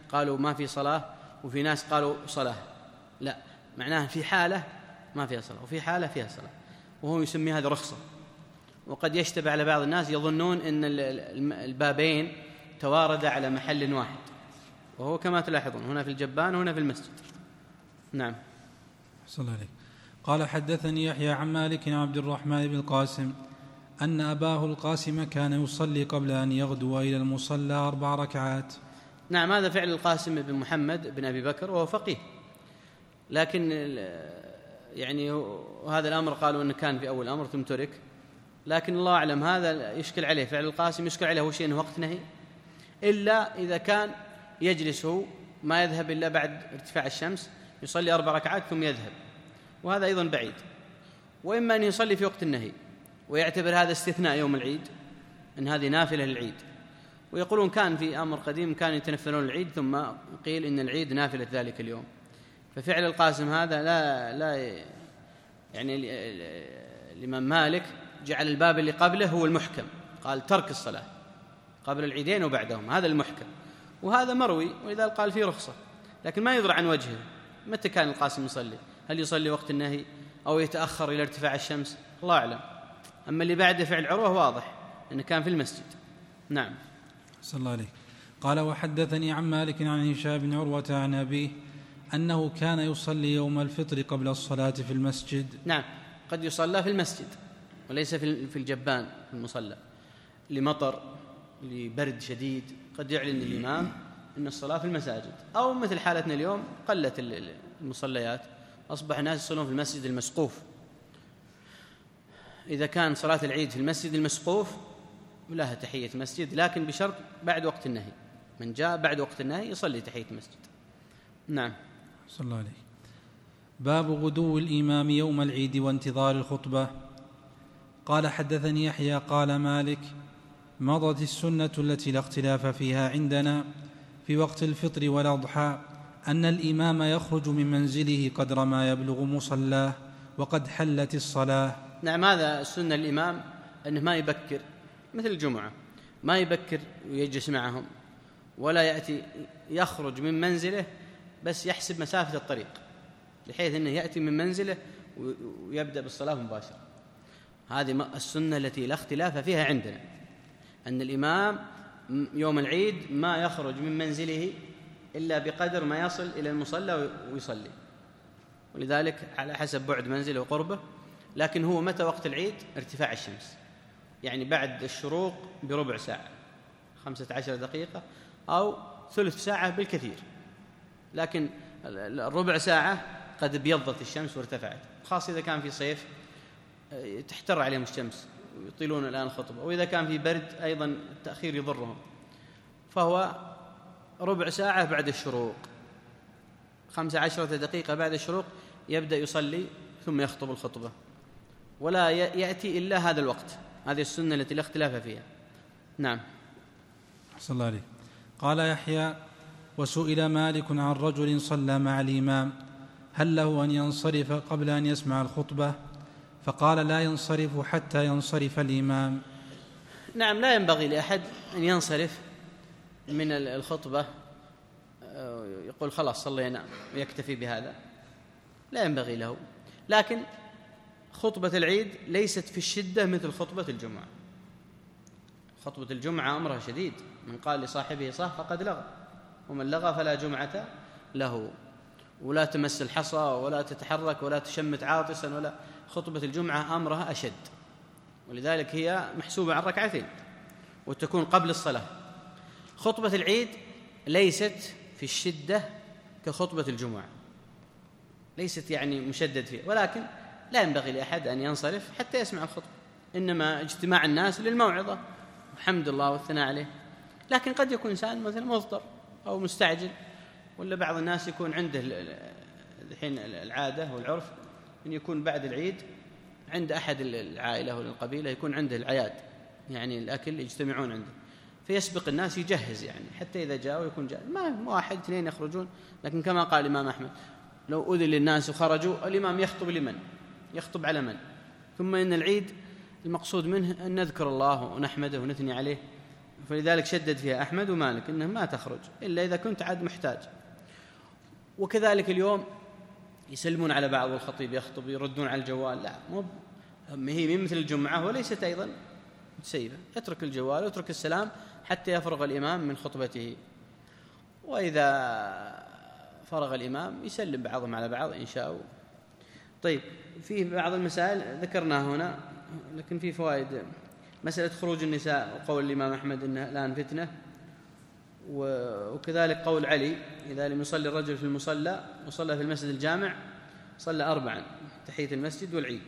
S1: قالوا ما في صلاة، وفي ناس قالوا صلاة. لا، معناه في حالة ما فيها صلاة وفي حالة فيها صلاة، وهو يسمي هذا رخصة. وقد يشتبه على بعض الناس يظنون أن البابين توارد على محل واحد، وهو كما تلاحظون هنا في الجبان وهنا في المسجد. نعم.
S2: صلى الله عليه. قال حدثني يحيى عن مالك عن عبد الرحمن بن القاسم أن أباه القاسم كان يصلي قبل أن يغدو إلى المصلى أربع ركعات.
S1: نعم، هذا فعل القاسم بن محمد بن أبي بكر وهو فقيه، لكن يعني هذا الأمر قالوا أنه كان في أول الأمر ثم ترك، لكن الله أعلم هذا يشكل عليه. فعل القاسم يشكل عليه هو شيء إنه وقت نهي، إلا إذا كان يجلس هو ما يذهب إلا بعد ارتفاع الشمس، يصلي أربع ركعات ثم يذهب، وهذا أيضا بعيد. وإما أن يصلي في وقت النهي ويعتبر هذا استثناء يوم العيد، أن هذه نافلة للعيد. ويقولون كان في أمر قديم كانوا يتنفلون العيد ثم قيل إن العيد نافلة ذلك اليوم. ففعل القاسم هذا لا لا يعني الإمام مالك جعل الباب اللي قبله هو المحكم، قال ترك الصلاة قبل العيدين وبعدهم، هذا المحكم، وهذا مروي، ولذا قال فيه رخصة. لكن ما يدرى عن وجهه متى كان القاسم يصلي، هل يصلي وقت النهي أو يتأخر إلى ارتفاع الشمس، الله أعلم. أما اللي بعده فعل عروة واضح أنه كان في المسجد. نعم.
S2: صلى الله عليه. قال وحدثني عن مالك عن هشام بن عروة عن أبيه أنه كان يصلي يوم الفطر قبل الصلاة في المسجد.
S1: نعم، قد يصلى في المسجد وليس في الجبان في المصلى، لمطر لبرد شديد قد يعلن الإمام أن الصلاة في المساجد، أو مثل حالتنا اليوم قلت المصليات، أصبح الناس يصلون في المسجد المسقوف. إذا كان صلاة العيد في المسجد المسقوف لها تحية مسجد، لكن بشرط بعد وقت النهي، من جاء بعد وقت النهي يصلي تحية مسجد. نعم.
S2: صلى الله عليه. باب غدو الإمام يوم العيد وانتظار الخطبة. قال حدثني يحيى قال مالك مضت السنة التي لا اختلاف فيها عندنا في وقت الفطر والأضحى أن الإمام يخرج من منزله قدر ما يبلغ مصلاه وقد حلت الصلاة.
S1: نعم، هذا السنة الإمام أنه ما يبكر مثل الجمعة، ما يبكر ويجلس معهم، ولا يأتي يخرج من منزله بس يحسب مسافة الطريق، بحيث أنه يأتي من منزله ويبدأ بالصلاة مباشرة. هذه السنة التي لا اختلاف فيها عندنا، أن الإمام يوم العيد ما يخرج من منزله إلا بقدر ما يصل إلى المصلى ويصلي، ولذلك على حسب بعد منزله وقربه. لكن هو متى وقت العيد؟ ارتفاع الشمس، يعني بعد الشروق بربع ساعة، خمسة عشر دقيقة أو ثلث ساعة بالكثير، لكن الربع ساعة قد ابيضت الشمس وارتفعت، خاصة إذا كان في صيف تحتر عليهم الشمس ويطيلون الآن الخطبة، وإذا كان في برد أيضا التأخير يضرهم. فهو ربع ساعة بعد الشروق، خمسة عشرة دقيقة بعد الشروق يبدأ يصلي ثم يخطب الخطبة، ولا يأتي إلا هذا الوقت. هذه السنة التي لا اختلاف فيها. نعم.
S2: صلى الله عليه. قال يحيى وسئل مالك عن رجل صلى مع الإمام هل له أن ينصرف قبل أن يسمع الخطبة؟ فقال لا ينصرف حتى ينصرف الإمام.
S1: نعم، لا ينبغي لأحد أن ينصرف من الخطبة يقول خلاص صلينا ويكتفي بهذا، لا ينبغي له. لكن خطبة العيد ليست في الشدة مثل خطبة الجمعة. خطبة الجمعة أمرها شديد، من قال لصاحبه صح فقد لغى، ومن لغى فلا جمعة له، ولا تمس الحصى ولا تتحرك ولا تشمت عاطسا ولا. خطبة الجمعة أمرها أشد، ولذلك هي محسوبة عن ركعتين وتكون قبل الصلاة. خطبة العيد ليست في الشدة كخطبة الجمعة، ليست يعني مشدد فيها، ولكن لا ينبغي لأحد أن ينصرف حتى يسمع الخطبة، إنما اجتماع الناس للموعظة الحمد لله والثناء عليه. لكن قد يكون إنسان مثلا مضطر أو مستعجل، ولا بعض الناس يكون عنده الحين العادة والعرف أن يكون بعد العيد عند أحد العائلة والقبيلة يكون عنده العياد، يعني الأكل يجتمعون عنده، فيسبق الناس يجهز، يعني حتى إذا جاءوا يكون جاهز، ما واحد اثنين يخرجون. لكن كما قال الإمام أحمد لو أذن للناس وخرجوا الإمام يخطب لمن؟ يخطب على من؟ ثم إن العيد المقصود منه أن نذكر الله ونحمده ونثني عليه فلذلك شدد فيها أحمد ومالك إنه ما تخرج إلا إذا كنت عاد محتاج. وكذلك اليوم يسلمون على بعض والخطيب يخطب يردون على الجوال، لا، مو هي من مثل الجمعة وليست أيضا سيبة. اترك الجوال واترك السلام حتى يفرغ الإمام من خطبته، وإذا فرغ الإمام يسلم بعضهم على بعض إن شاء. طيب، فيه بعض المسائل ذكرناها هنا لكن في فوائد. مسألة خروج النساء وقول الإمام أحمد إنها الآن فتنة، وكذلك قول علي إذا لم يصلي الرجل في المصلى وصلى في المسجد الجامع صلى أربعا، تحية المسجد والعيد.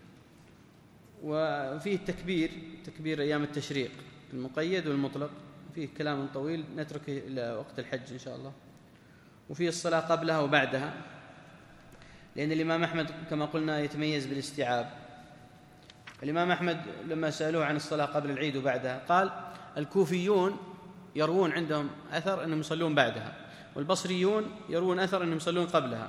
S1: وفيه التكبير، تكبير أيام التشريق المقيد والمطلق، فيه كلام طويل نتركه إلى وقت الحج إن شاء الله. وفيه الصلاة قبلها وبعدها، لأن الإمام أحمد كما قلنا يتميز بالاستيعاب. الإمام أحمد لما سألوه عن الصلاة قبل العيد وبعدها قال الكوفيون يروون عندهم أثر أنهم يصلون بعدها، والبصريون يروون أثر أنهم يصلون قبلها،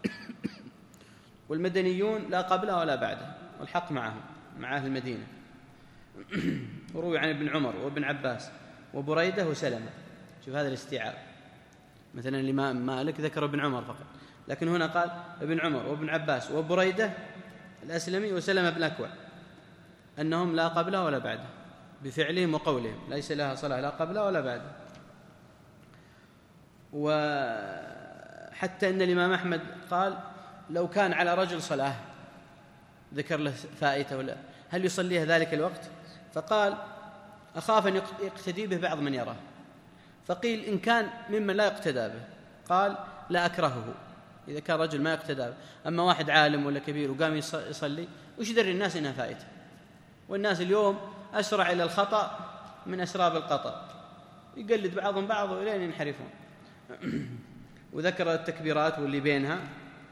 S1: والمدنيون لا قبلها ولا بعدها، والحق معهم مع أهل المدينة. وروي عن ابن عمر وابن عباس وبريدة وسلمة. شوف هذا الاستيعاب، مثلا الإمام مالك ذكر ابن عمر فقط، لكن هنا قال ابن عمر وابن عباس وبريدة الأسلمي وسلمة بن أكوع أنهم لا قبلها ولا بعدها بفعلهم وقولهم، ليس لها صلاة لا قبلها ولا بعدها. وحتى أن الإمام أحمد قال لو كان على رجل صلاة ذكر له فائته ولا هل يصليها ذلك الوقت؟ فقال أخاف أن يقتدي به بعض من يراه. فقيل إن كان ممن لا يقتدى به قال لا أكرهه، إذا كان رجل ما يقتدى به. أما واحد عالم ولا كبير وقام يصلي وش يدري الناس إنها فائته؟ والناس اليوم أسرع إلى الخطأ من أسراب القطأ، يقلد بعضهم بعض إلين ينحرفون. وذكر التكبيرات واللي بينها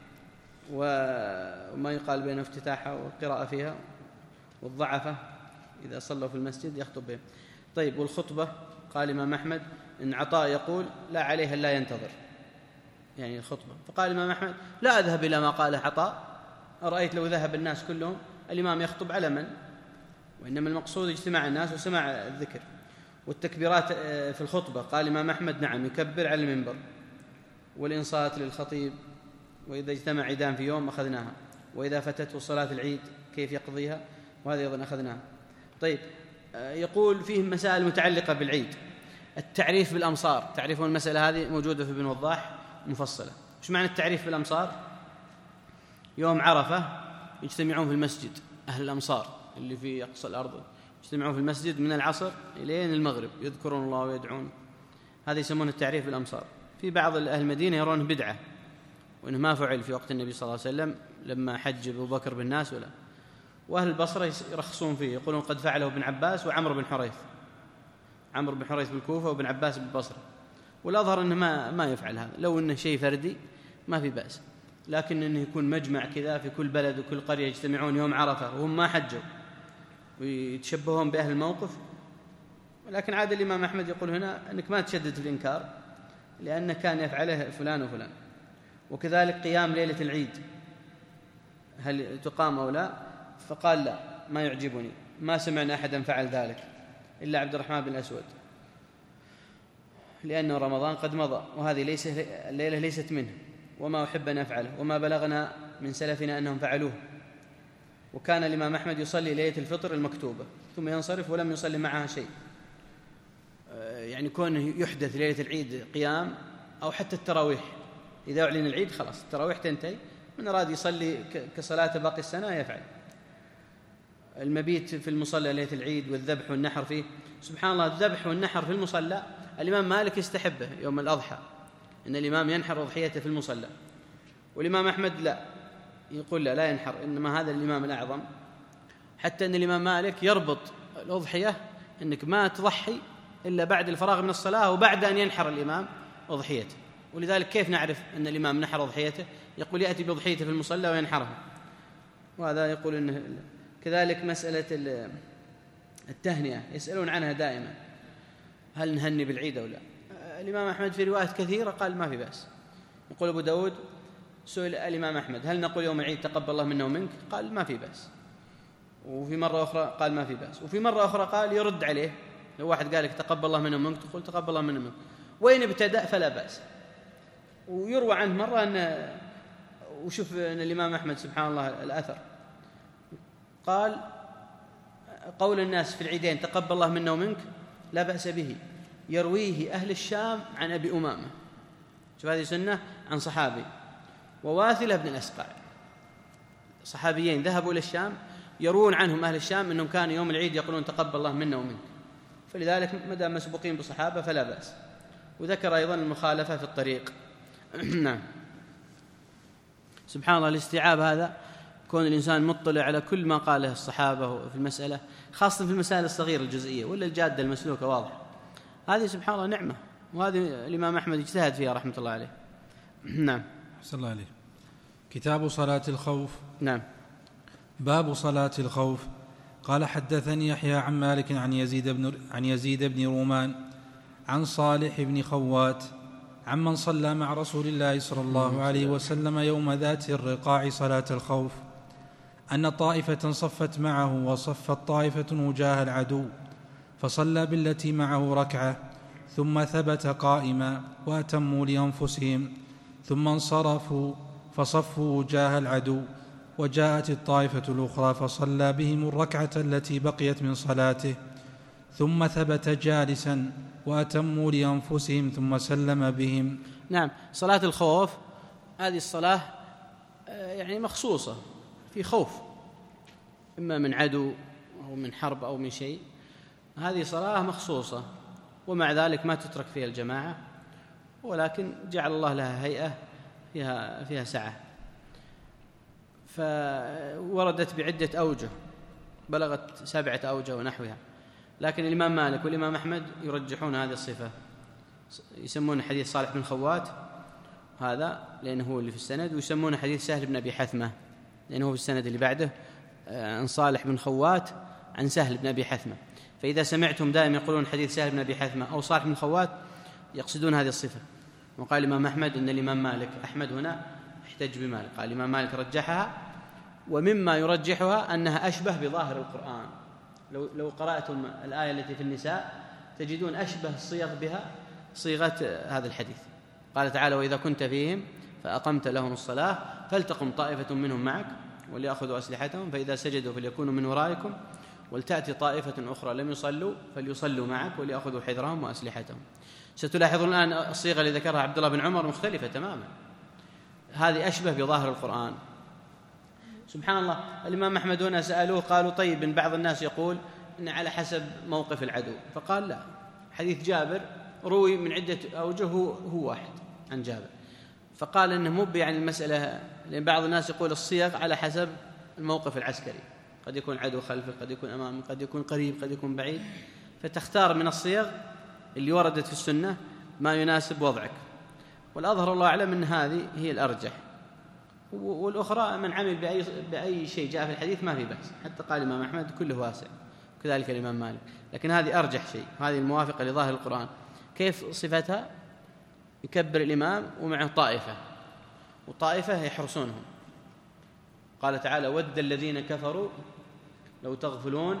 S1: وما يقال بين افتتاحها والقراءة فيها، والضعفة إذا صلوا في المسجد يخطب بهم. طيب، والخطبة قال الإمام أحمد إن عطاء يقول لا عليها لا ينتظر، يعني الخطبة. فقال الإمام أحمد لا أذهب إلى ما قاله عطاء، أرأيت لو ذهب الناس كلهم الإمام يخطب على من؟ وإنما المقصود اجتماع الناس وسماع الذكر. والتكبيرات في الخطبة قال الإمام أحمد نعم يكبر على المنبر، والإنصات للخطيب، وإذا اجتمع عيدان في يوم أخذناها، وإذا فتته صلاة العيد كيف يقضيها، وهذا أيضا أخذناها. طيب، يقول فيه مسائل متعلقة بالعيد. التعريف بالأمصار، تعرفون المسألة هذه موجودة في ابن وضاح مفصلة. إيش معنى التعريف بالأمصار؟ يوم عرفة يجتمعون في المسجد أهل الأمصار اللي في أقصى الأرض، يجتمعون في المسجد من العصر إلى المغرب يذكرون الله ويدعون، هذا يسمونه التعريف بالأمصار. في بعض أهل المدينة يرونه بدعة وإنه ما فعل في وقت النبي صلى الله عليه وسلم لما حج أبو بكر بالناس ولا. وأهل البصرة يرخصون فيه، يقولون قد فعله ابن عباس وعمر بن حريث، عمرو بن حريث بالكوفة وابن عباس بالبصرة. والأظهر أنه ما, ما يفعل هذا، لو أنه شيء فردي ما في بأس، لكن أنه يكون مجمع كذا في كل بلد وكل قرية يجتمعون يوم عرفة وهم ما حجوا ويتشبهون بأهل الموقف. ولكن عاد الإمام أحمد يقول هنا أنك ما تشدد في الإنكار لأنه كان يفعله فلان وفلان. وكذلك قيام ليلة العيد هل تقام أو لا؟ فقال لا، ما يعجبني، ما سمعنا أحدا فعل ذلك إلا عبد الرحمن بن الأسود، لأنه رمضان قد مضى وهذه ليس الليلة ليست منه، وما أحب أن أفعله، وما بلغنا من سلفنا أنهم فعلوه. وكان الإمام أحمد يصلي ليلة الفطر المكتوبة ثم ينصرف ولم يصلي معها شيء. يعني كونه يحدث ليلة العيد قيام أو حتى التراويح، إذا أعلن العيد خلاص التراويح تنتهي، من أراد يصلي كصلاة باقي السنة يفعل. المبيت في المصلى ليلة العيد والذبح والنحر فيه، سبحان الله، الذبح والنحر في المصلى الإمام مالك يستحبه يوم الأضحى، إن الإمام ينحر أضحيته في المصلى، والإمام أحمد لا، يقول لا لا ينحر، إنما هذا الإمام الأعظم. حتى أن الإمام مالك يربط الأضحية أنك ما تضحي إلا بعد الفراغ من الصلاة وبعد أن ينحر الإمام أضحيته. ولذلك كيف نعرف أن الإمام نحر أضحيته؟ يقول يأتي بأضحيته في المصلى وينحرها. وهذا يقول أنه كذلك مسألة التهنئة يسألون عنها دائما، هل نهني بالعيد أو لا؟ الإمام أحمد في روايات كثيرة قال ما في بأس. يقول أبو داود سئل الإمام أحمد هل نقول يوم العيد تقبل الله منا ومنك؟ قال ما في بأس. وفي مرة أخرى قال ما في بأس، وفي مرة أخرى قال يرد عليه لو واحد قال لك تقبل الله منه ومنك تقول تقبل الله منه ومنك، وإن ابتدأ فلا بأس. ويروى عنه مرة أن وشوف أن الإمام أحمد سبحان الله الأثر قال قول الناس في العيدين تقبل الله منا ومنك لا بأس به، يرويه أهل الشام عن أبي أمامة، شوف هذه سنة عن صحابي، وواثلة بن الأسقع، صحابيين ذهبوا إلى الشام يروون عنهم أهل الشام أنهم كانوا يوم العيد يقولون تقبل الله منا ومنك، فلذلك ما دام مسبوقين بصحابة فلا بأس. وذكر أيضا المخالفة في الطريق. نعم. سبحان الله الاستيعاب هذا، كون الإنسان مطلع على كل ما قاله الصحابة في المسألة، خاصة في المسائل الصغيرة الجزئية ولا الجادة المسلوكة واضح، هذه سبحان الله نعمة، وهذه الإمام أحمد اجتهد فيها رحمة الله عليه. نعم.
S2: أحسن الله عليه. كتاب صلاة الخوف.
S1: نعم.
S2: باب صلاة الخوف. قال حدثني يحيى عن مالك عن يزيد بن عن يزيد بن رومان عن صالح بن خوات عمن صلى مع رسول الله صلى الله عليه وسلم يوم ذات الرقاع صلاة الخوف أن طائفة صفت معه وصفت طائفة وجاه العدو، فصلى بالتي معه ركعة ثم ثبت قائما وأتموا لأنفسهم، ثم انصرفوا فصفوا وجاه العدو، وجاءت الطائفة الأخرى فصلى بهم الركعة التي بقيت من صلاته، ثم ثبت جالسا وأتموا لأنفسهم ثم سلم بهم.
S1: نعم. صلاة الخوف هذه الصلاة يعني مخصوصة في خوف، إما من عدو أو من حرب أو من شيء، هذه صلاة مخصوصة، ومع ذلك ما تترك فيها الجماعة، ولكن جعل الله لها هيئة فيها فيها سعة، فوردت بعدة أوجه بلغت سبعة أوجه ونحوها، لكن الإمام مالك والإمام أحمد يرجحون هذه الصفة، يسمون حديث صالح بن خوات هذا لأنه هو اللي في السند، ويسمون حديث سهل بن أبي حثمة لأنه هو في السند اللي بعده عن صالح بن خوات عن سهل بن أبي حثمة. فإذا سمعتم دائما يقولون حديث سهل بن أبي حثمة أو صالح بن خوات يقصدون هذه الصفة. وقال الإمام أحمد أن الإمام مالك، أحمد هنا احتج بمالك، قال الإمام مالك رجحها، ومما يرجحها أنها أشبه بظاهر القرآن. لو, لو قرأتم الآية التي في النساء تجدون أشبه الصيغ بها صيغة هذا الحديث. قال تعالى وإذا كنت فيهم فأقمت لهم الصلاة فلتقم طائفة منهم معك وليأخذوا أسلحتهم فإذا سجدوا فليكونوا من ورائكم ولتأتي طائفة أخرى لم يصلوا فليصلوا معك وليأخذوا حذرهم وأسلحتهم. ستلاحظون الآن الصيغة اللي ذكرها عبد الله بن عمر مختلفة تماما، هذه أشبه بظاهر القرآن. سبحان الله. الإمام أحمد هنا سألوه قالوا طيب إن بعض الناس يقول إن على حسب موقف العدو، فقال لا، حديث جابر روي من عدة أوجه هو واحد عن جابر، فقال إنه مو يعني المسألة، لأن بعض الناس يقول الصيغ على حسب الموقف العسكري، قد يكون عدو خلفه، قد يكون أمامه، قد يكون قريب، قد يكون بعيد، فتختار من الصيغ اللي وردت في السنة ما يناسب وضعك. والأظهر الله أعلم أن هذه هي الأرجح، والأخرى من عمل بأي, بأي شيء جاء في الحديث ما في بأس، حتى قال الإمام أحمد كله واسع، وكذلك الإمام مالك، لكن هذه أرجح شيء، هذه الموافقة لظاهر القرآن. كيف صفتها؟ يكبر الإمام ومعه طائفة، وطائفة يحرسونهم. قال تعالى ود الذين كفروا لو تغفلون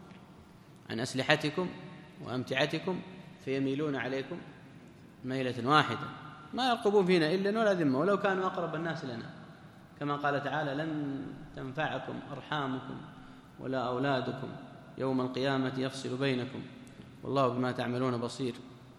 S1: عن أسلحتكم وأمتعتكم فيميلون عليكم ميلة واحدة ما يرقبون فينا إلا ولا ذمة ولو كانوا أقرب الناس لنا، كما قال تعالى لن تنفعكم أرحامكم ولا أولادكم يوم القيامة يفصل بينكم والله بما تعملون بصير.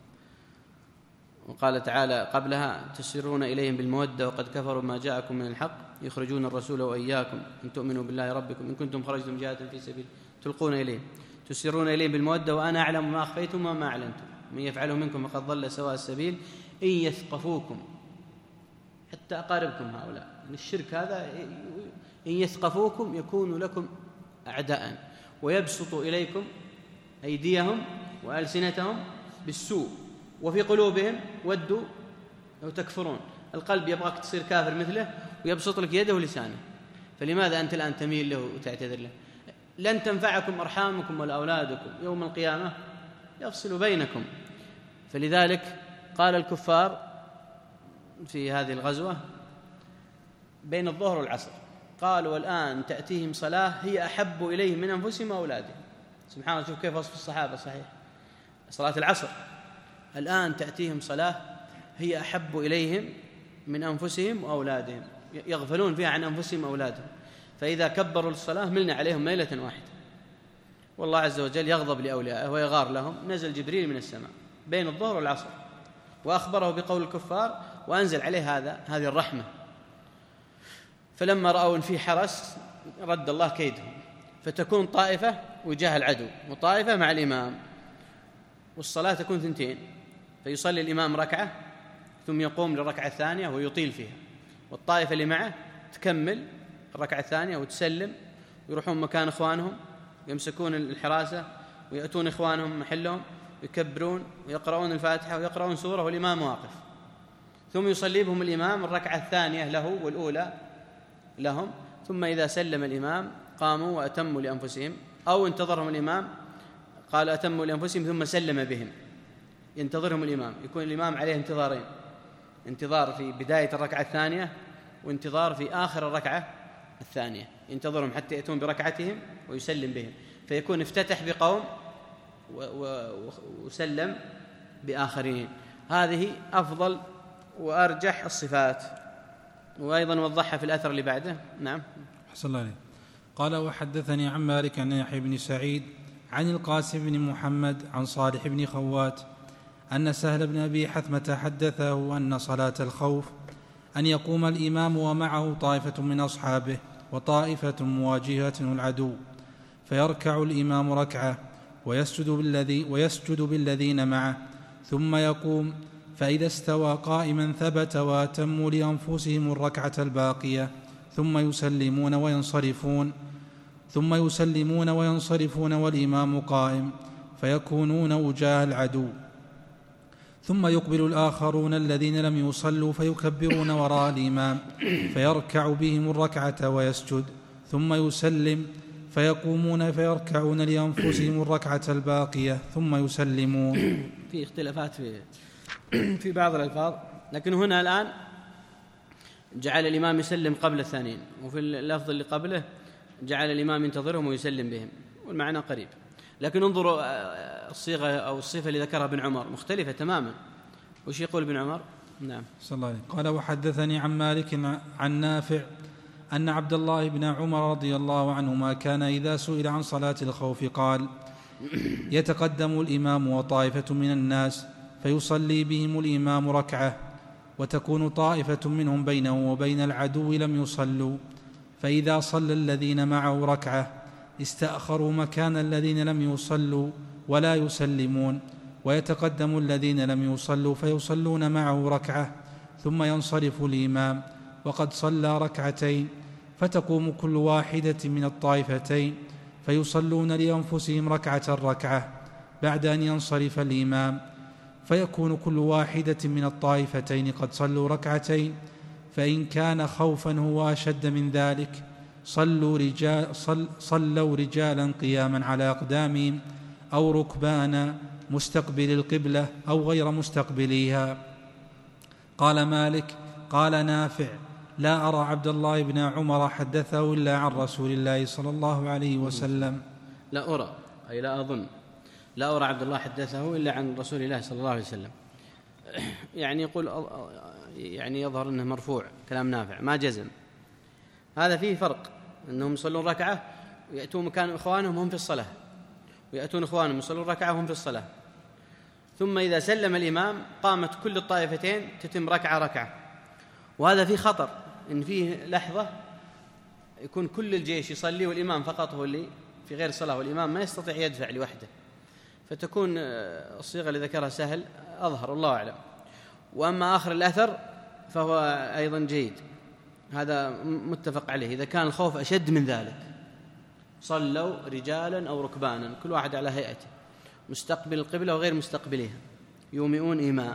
S1: وقال تعالى قبلها تسرون إليهم بالمودة وقد كفروا ما جاءكم من الحق يخرجون الرسول وإياكم إن تؤمنوا بالله ربكم إن كنتم خرجتم جهادا في سبيل تلقون إليهم تسرون إليهم بالمودة وأنا أعلم ما أخفيتم وما أعلنتم من يفعله منكم فقد ضل سواء السبيل إن يثقفوكم، حتى أقاربكم هؤلاء يعني الشرك هذا، إن يثقفوكم يكونوا لكم أعداء ويبسطوا إليكم أيديهم وألسنتهم بالسوء وفي قلوبهم ودوا لو تكفرون. القلب يبغاك تصير كافر مثله ويبسط لك يده ولسانه، فلماذا أنت الآن تميل له وتعتذر له؟ لن تنفعكم أرحامكم ولا أولادكم يوم القيامة يفصل بينكم. فلذلك قال الكفار في هذه الغزوة بين الظهر والعصر قالوا والآن تأتيهم صلاة هي أحب إليهم من أنفسهم وأولادهم. سبحان الله، شوف كيف وصف الصحابة صحيح، صلاة العصر، الآن تأتيهم صلاة هي أحب إليهم من أنفسهم وأولادهم، يغفلون فيها عن أنفسهم وأولادهم، فإذا كبروا الصلاة ملنا عليهم ليلة واحدة، والله عز وجل يغضب لأوليائه ويغار لهم. نزل جبريل من السماء بين الظهر والعصر وأخبره بقول الكفار وأنزل عليه هذا هذه الرحمة، فلما رأوا في حرس رد الله كيدهم، فتكون طائفة وجاه العدو وطائفة مع الإمام، والصلاة تكون ثنتين، فيصلي الإمام ركعة ثم يقوم للركعة الثانية ويطيل فيها، والطائفة اللي معه تكمل الركعة الثانية وتسلم، ويروحون مكان إخوانهم يمسكون الحراسة ويأتون إخوانهم محلهم يكبرون ويقرؤون الفاتحة ويقرؤون سورة والإمام واقف، ثم يصلي بهم الإمام الركعة الثانية له والأولى لهم، ثم إذا سلم الإمام قاموا وأتموا لأنفسهم، أو انتظرهم الإمام قال أتموا لأنفسهم ثم سلم بهم، ينتظرهم الإمام، يكون الإمام عليه انتظارين، انتظار في بداية الركعة الثانية وانتظار في آخر الركعة الثانية، ينتظرهم حتى يأتون بركعتهم ويسلم بهم، فيكون افتتح بقوم وسلم بآخرين. هذه أفضل وأرجح الصفات، وأيضا وضحها في الأثر اللي بعده. نعم.
S2: حسن الله عليه. قال وحدثني عن مالك عن يحيى بن سعيد عن القاسم بن محمد عن صالح بن خوات أن سهل بن أبي حثمة حدثه أن صلاة الخوف أن يقوم الإمام ومعه طائفة من أصحابه وطائفة مواجهة العدو، فيركع الإمام ركعة ويسجد, بالذي ويسجد بالذين معه، ثم يقوم، فإذا استوى قائما ثبت وأتموا لأنفسهم الركعة الباقية، ثم يسلمون وينصرفون ثم يسلمون وينصرفون والإمام قائم، فيكونون وجاه العدو، ثم يقبل الآخرون الذين لم يصلوا فيكبرون وراء الإمام، فيركع بهم الركعة ويسجد، ثم يسلم، فيقومون فيركعون لأنفسهم الركعة الباقية ثم يسلمون.
S1: في اختلافات في في بعض الألفاظ، لكن هنا الآن جعل الإمام يسلم قبل الثانيين، وفي اللفظ اللي قبله جعل الإمام ينتظرهم ويسلم بهم، والمعنى قريب. لكن انظروا الصيغة أو الصفة اللي ذكرها ابن عمر مختلفة تماما. وش يقول ابن عمر؟ نعم.
S2: صلى الله عليه. قال وحدثني عن مالك عن نافع أن عبد الله بن عمر رضي الله عنهما كان إذا سئل عن صلاة الخوف قال: يتقدم الإمام وطائفة من الناس فيصلي بهم الإمام ركعة، وتكون طائفة منهم بينه وبين العدو لم يصلوا، فإذا صلى الذين معه ركعة استأخروا مكان الذين لم يصلوا ولا يسلمون، ويتقدم الذين لم يصلوا فيصلون معه ركعة، ثم ينصرف الإمام وقد صلى ركعتين، فتقوم كل واحدة من الطائفتين فيصلون لأنفسهم ركعة ركعة بعد أن ينصرف الإمام، فيكون كل واحدة من الطائفتين قد صلوا ركعتين، فإن كان خوفا هو أشد من ذلك صلوا, رجال صل صلوا رجالا قياما على أقدامهم أو ركبانا مستقبل القبلة أو غير مستقبليها. قال مالك: قال نافع: لا أرى عبد الله بن عمر حدثه إلا عن رسول الله صلى الله عليه وسلم.
S1: لا أرى أي لا أظن لا أرى عبد الله حدثه إلا عن رسول الله صلى الله عليه وسلم، يعني يقول يعني يظهر أنه مرفوع كلام نافع ما جزم. هذا فيه فرق، أنهم يصلون ركعة ويأتون مكان إخوانهم هم في الصلاة، ويأتون إخوانهم يصلون ركعة وهم في الصلاة، ثم إذا سلم الإمام قامت كل الطائفتين تتم ركعة ركعة. وهذا فيه خطر، إن فيه لحظة يكون كل الجيش يصلي والإمام فقط هو اللي في غير الصلاة، والإمام ما يستطيع يدفع لوحده، فتكون الصيغة اللي ذكرها سهل أظهر، الله أعلم. وأما آخر الأثر فهو أيضا جيد، هذا متفق عليه، إذا كان الخوف أشد من ذلك صلوا رجالا أو ركبانا كل واحد على هيئته مستقبل القبلة وغير مستقبلها، يومئون إيماء،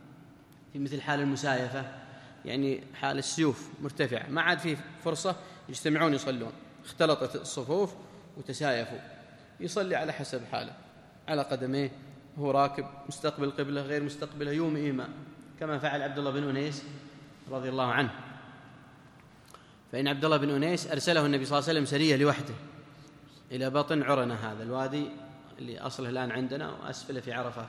S1: في مثل حال المسايفة، يعني حال السيوف مرتفعة ما عاد فيه فرصة يجتمعون يصلون، اختلطت الصفوف وتسايفوا، يصلي على حسب حاله على قدميه، هو راكب مستقبل القبلة غير مستقبلها، يوم إيماء، كما فعل عبد الله بن أنيس رضي الله عنه. فإن عبد الله بن أنيس أرسله النبي صلى الله عليه وسلم سرية لوحده إلى بطن عرنة، هذا الوادي اللي أصله الآن عندنا وأسفله في عرفات،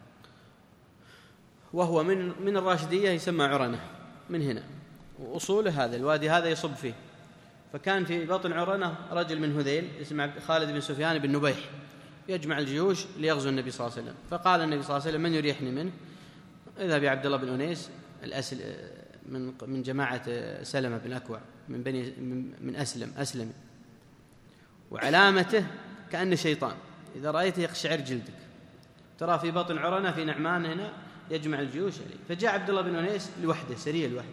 S1: وهو من من الراشدية يسمى عرنة من هنا، وأصوله هذا الوادي هذا يصب فيه. فكان في بطن عرنة رجل من هذيل اسمه خالد بن سفيان بن نبيح يجمع الجيوش ليغزو النبي صلى الله عليه وسلم. فقال النبي صلى الله عليه وسلم: من يريحني منه؟ اذهب بعبد الله بن أنيس الأسل من من جماعة سلمة بن أكوع من بني من أسلم أسلم، وعلامته كأنه شيطان، إذا رأيته يقشعر جلدك، ترى في بطن عرنة في نعمان هنا يجمع الجيوش عليه. فجاء عبد الله بن أنيس لوحده سريع لوحده،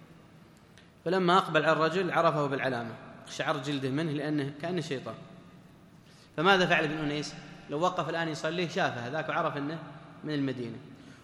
S1: فلما أقبل على الرجل عرفه بالعلامة، قشعر جلده منه لأنه كأنه شيطان. فماذا فعل ابن أنيس؟ لو وقف الآن يصلي شافه هذاك وعرف أنه من المدينة،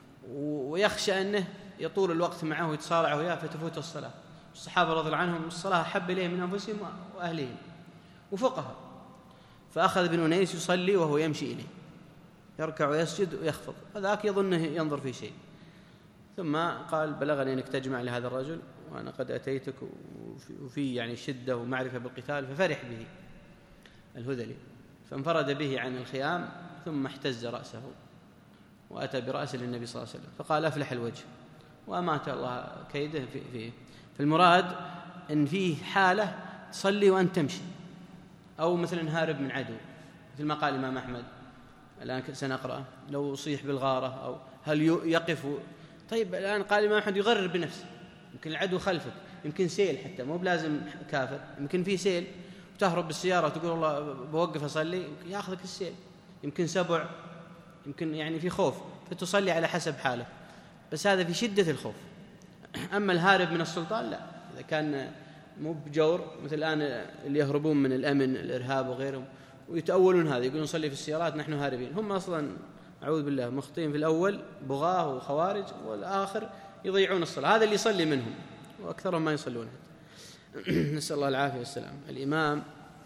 S1: ويخشى أنه يطول الوقت معه ويتصارع وياه فتفوت الصلاة. الصحابة رضي الله عنهم الصلاة أحب إليهم من أنفسهم وأهلهم وفقها، فأخذ ابن أنيس يصلي وهو يمشي إليه، يركع ويسجد ويخفض، هذاك يظنه ينظر في شيء. ثم قال: بلغني أنك تجمع لهذا الرجل وأنا قد أتيتك وفي يعني شدة ومعرفة بالقتال. ففرح به الهذلي، فانفرد به عن الخيام، ثم احتز رأسه وأتى برأسه للنبي صلى الله عليه وسلم، فقال: أفلح الوجه، وأمات الله كيده في فيه. فالمراد أن فيه حالة تصلي وأنت تمشي، أو مثلا هارب من عدو، مثل ما قال الإمام أحمد الآن سنقرأ، لو صيح بالغارة أو هل يقف. طيب الآن قال الإمام أحمد يغرر بنفسه، يمكن العدو خلفك، يمكن سيل، حتى مو بلازم كافر، يمكن في سيل وتهرب بالسيارة وتقول الله بوقف أصلي، يمكن يأخذك السيل، يمكن سبع، يمكن يعني في خوف، فتصلي على حسب حاله، بس هذا في شدة الخوف. أما الهارب من السلطان لا، إذا كان مو بجور مثل الآن اللي يهربون من الأمن الإرهاب وغيرهم ويتأولون هذا، يقولون نصلي في السيارات نحن هاربين، هم أصلا أعوذ بالله مخطئين، في الأول بغاه وخوارج، والآخر يضيعون الصلاة، هذا اللي يصلي منهم وأكثرهم ما يصلون. نسأل الله العافية والسلام. الإمام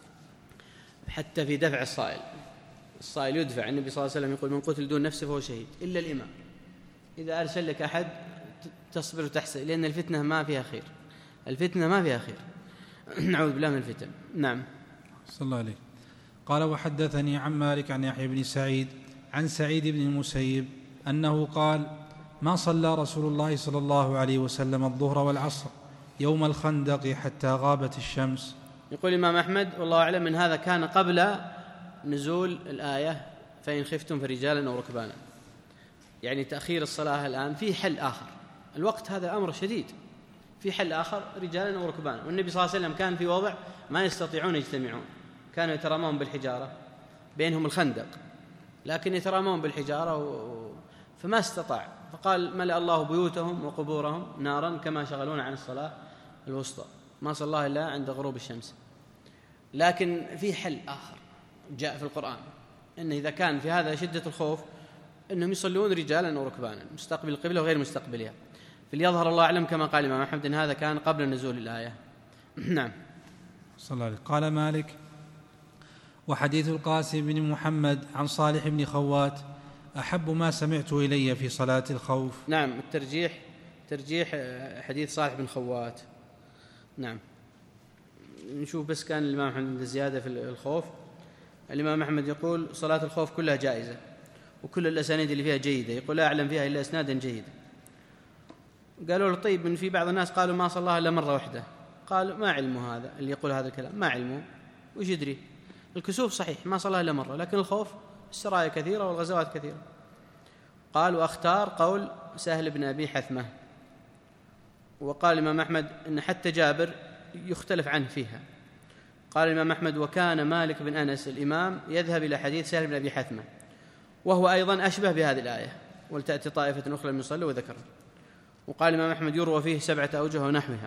S1: حتى في دفع الصائل، الصائل يدفع، النبي صلى الله عليه وسلم يقول: من قتل دون نفسه فهو شهيد، إلا الإمام إذا أرسل لك أحد تصبر وتحسن، لأن الفتنة ما فيها خير، الفتنة ما فيها خير. نعوذ بالله من الفتن. نعم.
S2: صلى الله عليه. قال: وحدثني عن مالك عن يحيى بن سعيد عن سعيد بن المسيب أنه قال: ما صلى رسول الله صلى الله عليه وسلم الظهر والعصر يوم الخندق حتى غابت الشمس.
S1: يقول الإمام أحمد والله أعلم من هذا كان قبل نزول الآية فإن خفتم فرجالا أو ركبانا، يعني تأخير الصلاة الآن في حل آخر، الوقت هذا أمر شديد، في حل آخر رجالا أو ركبانا. والنبي صلى الله عليه وسلم كان في وضع ما يستطيعون يجتمعون، كانوا يترامون بالحجارة، بينهم الخندق لكن يترامون بالحجارة و... فما استطاع، فقال: ملأ الله بيوتهم وقبورهم نارا كما شغلون عن الصلاة الوسطى، ما صلى الله إلا عند غروب الشمس. لكن في حل آخر جاء في القرآن، إن إذا كان في هذا شدة الخوف أنهم يصلون رجالا أو ركبانا، مستقبل القبلة وغير مستقبلها. فليظهر الله أعلم كما قال الإمام أحمد أن هذا كان قبل نزول الآية. نعم.
S2: صلى الله عليه. قال مالك: وحديث القاسم بن محمد عن صالح بن خوات أحب ما سمعت إلي في صلاة الخوف.
S1: نعم، الترجيح ترجيح حديث صالح بن خوات. نعم. نشوف بس كان الإمام أحمد زيادة في الخوف. الإمام أحمد يقول صلاة الخوف كلها جائزة وكل الأسانيد اللي فيها جيدة، يقول لا أعلم فيها إلا أسنادا جيدة. قالوا له: طيب من في بعض الناس قالوا ما صلاها إلا مرة واحدة، قال: ما علمه هذا اللي يقول هذا الكلام، ما علمه، وش يدري؟ الكسوف صحيح ما صلاها إلا مرة، لكن الخوف السرايا كثيرة والغزوات كثيرة. قال: وأختار قول سهل بن أبي حثمة. وقال الإمام أحمد إن حتى جابر يختلف عنه فيها. قال الإمام أحمد: وكان مالك بن أنس الإمام يذهب إلى حديث سهل بن أبي حثمة، وهو أيضا أشبه بهذه الآية، ولتأتي طائفة أخرى من يصلوا وذكر. وقال الإمام أحمد: يروى فيه سبعة أوجه ونحوها،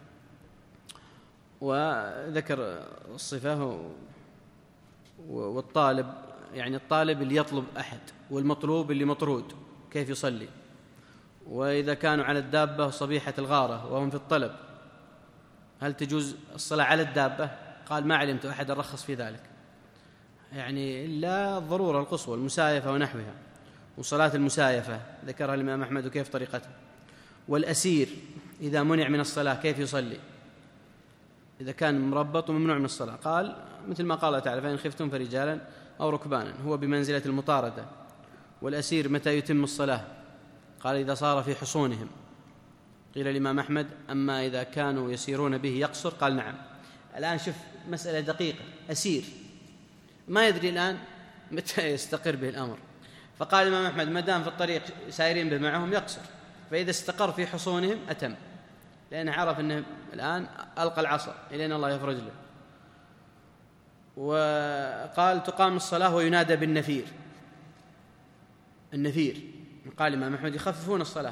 S1: وذكر الصفة والطالب، يعني الطالب اللي يطلب أحد، والمطلوب اللي مطرود كيف يصلي، وإذا كانوا على الدابة صبيحة الغارة وهم في الطلب هل تجوز الصلاة على الدابة؟ قال: ما علمت أحد رخص في ذلك، يعني إلا الضرورة القصوى المسايفة ونحوها. وصلاة المسايفة ذكرها الإمام أحمد وكيف طريقته. والأسير إذا منع من الصلاة كيف يصلي إذا كان مربط وممنوع من الصلاة؟ قال مثل ما قال تعالى: فإن خفتم فرجالا أو ركبانا، هو بمنزلة المطاردة. والأسير متى يتم الصلاة؟ قال إذا صار في حصونهم. قيل الإمام أحمد أما إذا كانوا يسيرون به يقصر؟ قال نعم. الآن شوف مسألة دقيقة، أسير ما يدري الآن متى يستقر به الأمر، فقال الإمام أحمد ما دام في الطريق سائرين به معهم يقصر، فإذا استقر في حصونهم أتم، لأنه عرف أنه الآن ألقى العصا إلينا الله يفرج له. وقال تقام الصلاة وينادى بالنفير. النفير قال الإمام أحمد يخففون الصلاة،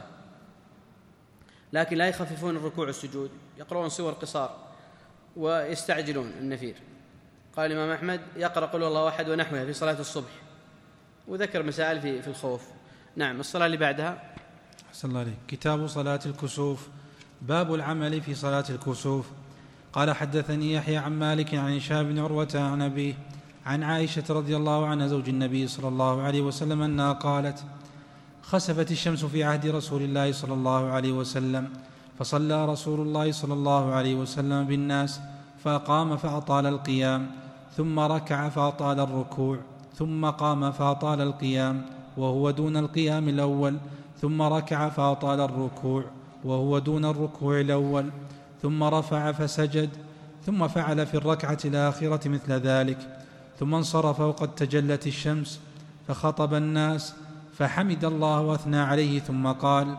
S1: لكن لا يخففون الركوع والسجود، يقرؤون سور قصار ويستعجلون النفير. قال الإمام أحمد يقرأ قل الله أحد ونحوها في صلاة الصبح، وذكر مسائل في في الخوف. نعم. الصلاة اللي بعدها.
S2: أحسن الله عليك. كتاب صلاة الكسوف. باب العمل في صلاة الكسوف. قال حدثني يحيى عن مالك عن هشام بن عروة عن أبيه عن عائشة رضي الله عنها زوج النبي صلى الله عليه وسلم أنها قالت خسفت الشمس في عهد رسول الله صلى الله عليه وسلم، فصلى رسول الله صلى الله عليه وسلم بالناس، فقام فأطال القيام، ثم ركع فأطال الركوع، ثم قام فأطال القيام وهو دون القيام الأول، ثم ركع فأطال الركوع وهو دون الركوع الأول، ثم رفع فسجد، ثم فعل في الركعة الآخرة مثل ذلك، ثم انصرف وقد تجلت الشمس، فخطب الناس فحمد الله وأثنى عليه، ثم قال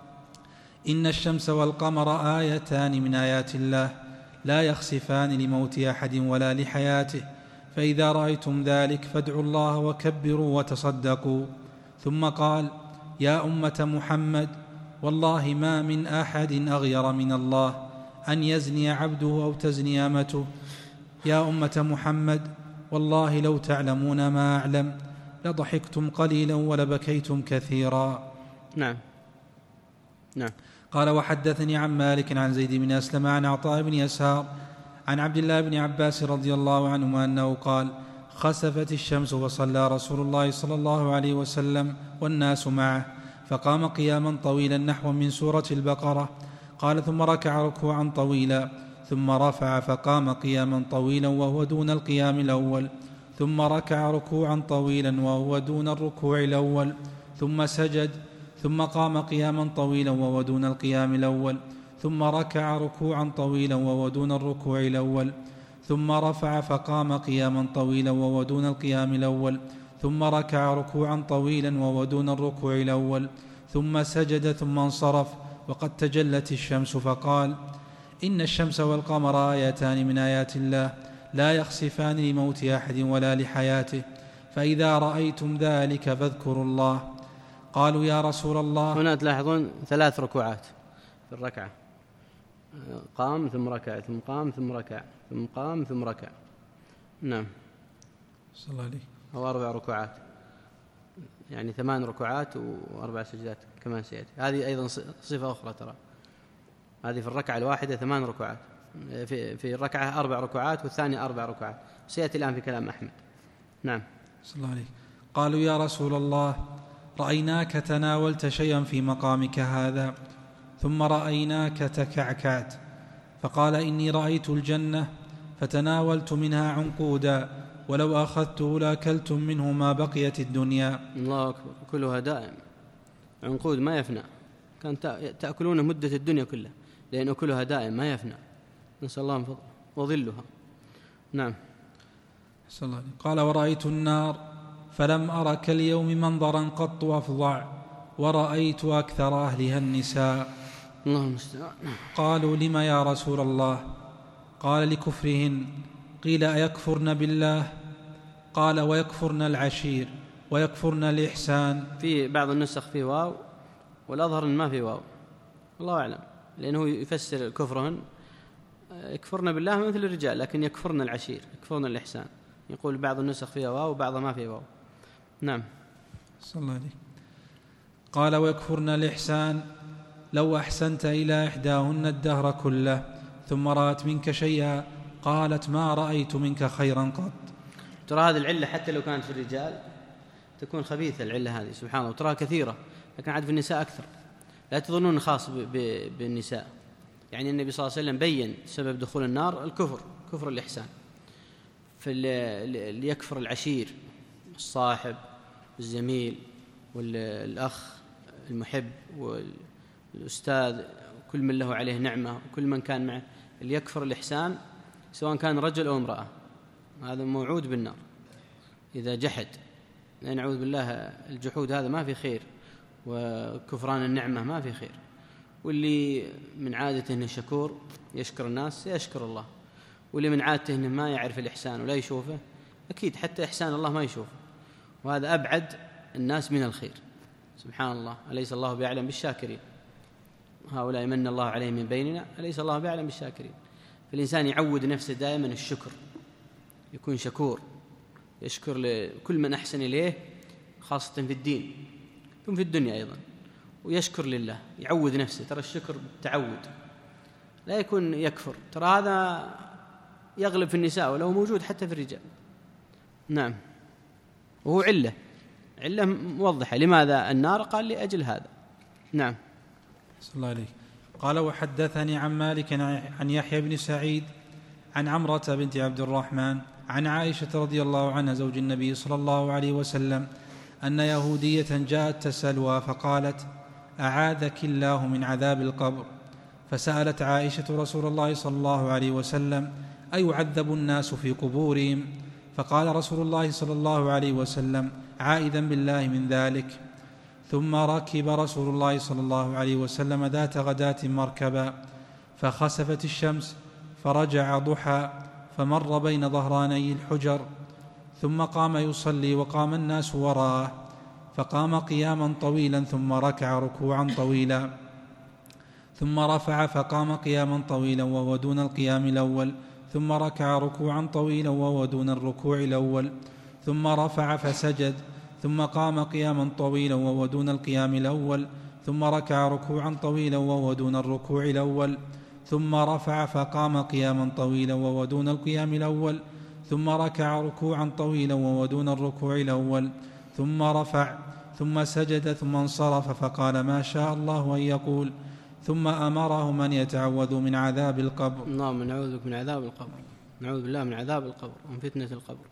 S2: إن الشمس والقمر آيتان من آيات الله لا يخسفان لموت أحد ولا لحياته، فإذا رأيتم ذلك فادعوا الله وكبروا وتصدقوا. ثم قال يا أمة محمد والله ما من أحد أغير من الله أن يزني عبده أو تزني أمته. يا أمة محمد والله لو تعلمون ما أعلم لضحكتم قليلا ولبكيتم كثيرا.
S1: نعم. نعم.
S2: قال وحدثني عن مالك عن زيد بن أسلم عن عطاء بن يسار عن عبد الله بن عباس رضي الله عنهما أنه قال خسفت الشمس وصلى رسول الله صلى الله عليه وسلم والناس معه، فقام قياما طويلا نحو من سورة البقرة. قال ثم ركع ركوعا طويلا، ثم رفع فقام قياما طويلا وهو دون القيام الأول، ثم ركع ركوعا طويلا وهو دون الركوع الأول، ثم سجد، ثم قام قياما طويلا وهو دون القيام الأول، ثم ركع ركوعا طويلا وهو دون الركوع الأول، ثم رفع فقام قياما طويلا وهو دون القيام الأول، ثم ركع ركوعا طويلا وهو دون الركوع الأول، ثم سجد، ثم انصرف وقد تجلت الشمس، فقال إن الشمس والقمر آيتان من آيات الله لا يخسفان لموت أحد ولا لحياته، فإذا رأيتم ذلك فاذكروا الله. قالوا يا رسول الله.
S1: هنا تلاحظون ثلاث ركوعات في الركعة، قام ثم ركع ثم قام ثم ركع ثم قام ثم ركع. نعم.
S2: صلى الله عليه.
S1: أو أربع ركوعات، يعني ثمان ركوعات وأربع سجدات كما سيأتي. هذه أيضا صفة أخرى، ترى هذه في الركعة الواحدة ثمان ركوعات، في في الركعة أربع ركوعات والثانية أربع ركوعات، سيأتي الآن في كلام أحمد. نعم.
S2: صلى الله عليه. قالوا يا رسول الله رأيناك تناولت شيئا في مقامك هذا، ثم رأيناك تكعكعت، فقال إني رأيت الجنة فتناولت منها عنقودا، ولو أخذته لأكلتم منه ما بقيت الدنيا.
S1: الله أكبر. كلها دائم، عنقود ما يفنى، كان تأكلونه مدة الدنيا كلها، لأن كلها دائم ما يفنى، نسأل الله من فضله وظلها. نعم.
S2: صلى الله عليه. قال ورأيت النار فلم أر كاليوم منظرا قط أفظع، ورأيت أكثر أهلها النساء.
S1: الله المستعان.
S2: قالوا لم يا رسول الله؟ قال لكفرهن. قيل أيكفرن بالله؟ قال ويكفرن العشير ويكفرن الإحسان.
S1: في بعض النسخ فيه واو، والأظهر ما فيه واو، الله أعلم، لأنه يفسر كفرهن يكفرن بالله مثل الرجال، لكن يكفرن العشير يكفرن الإحسان. يقول بعض النسخ فيها واو وبعضها ما فيه واو. نعم.
S2: صلى الله عليه. قال ويكفرن الإحسان لو أحسنت إلى إحداهن الدهر كله ثم رأت منك شيئا قالت ما رأيت منك خيرا قط.
S1: ترى هذه العلة حتى لو كانت في الرجال تكون خبيثة العلة هذه سبحان الله، وتراها كثيرة، لكن عاد في النساء أكثر. لا تظنون خاص بالنساء، يعني النبي صلى الله عليه وسلم بيّن سبب دخول النار الكفر، كفر الإحسان، فاللي يكفر العشير الصاحب الزميل والأخ المحب والأستاذ، كل من له عليه نعمة وكل من كان معه، اللي يكفر الإحسان سواء كان رجل أو امرأة هذا موعود بالنار إذا جحد. نعوذ بالله، الجحود هذا ما في خير، وكفران النعمة ما في خير. واللي من عادته أنه شكور يشكر الناس يشكر الله، واللي من عادته أنه ما يعرف الإحسان ولا يشوفه أكيد حتى إحسان الله ما يشوفه، وهذا أبعد الناس من الخير. سبحان الله، أليس الله بيعلم بالشاكرين؟ هؤلاء من الله عليهم من بيننا، أليس الله بيعلم بالشاكرين؟ فالإنسان يعود نفسه دائما الشكر، يكون شكور، يشكر لكل من أحسن إليه خاصة في الدين ثم في الدنيا أيضا، ويشكر لله، يعود نفسه. ترى الشكر بالتعود، لا يكون يكفر. ترى هذا يغلب في النساء ولو موجود حتى في الرجال. نعم، وهو علة علة موضحة لماذا النار، قال لأجل هذا. نعم.
S2: صلى الله عليه. قال وحدثني عن مالك عن يحيى بن سعيد عن عمرة بنت عبد الرحمن عن عائشة رضي الله عنها زوج النبي صلى الله عليه وسلم أن يهودية جاءت تسألها فقالت أعاذك الله من عذاب القبر، فسألت عائشة رسول الله صلى الله عليه وسلم أيعذب الناس في قبورهم؟ فقال رسول الله صلى الله عليه وسلم عائذا بالله من ذلك. ثم ركب رسول الله صلى الله عليه وسلم ذات غداة مركبا فخسفت الشمس فرجع ضحى فمر بين ظهراني الحجر، ثم قام يصلي وقام الناس وراءه، فقام قياما طويلا ثم ركع ركوعا طويلا، ثم رفع فقام قياما طويلا وهو دون القيام الأول، ثم ركع ركوعا طويلا وهو دون الركوع الأول، ثم رفع فسجد، ثم قام قياما طويلا وهو دون القيام الأول، ثم ركع ركوعا طويلا وهو دون الركوع الأول، ثم رفع فقام قياما طويلا وهو دون القيام الأول، ثم ركع ركوعا طويلا وهو دون الركوع الأول، ثم رفع ثم سجد ثم انصرف فقال ما شاء الله أن يقول، ثم أمرهم أن يتعوذوا من عذاب القبر.
S1: اللهم نعوذ بك من عذاب القبر، نعوذ بالله من عذاب القبر ومن فتنة القبر.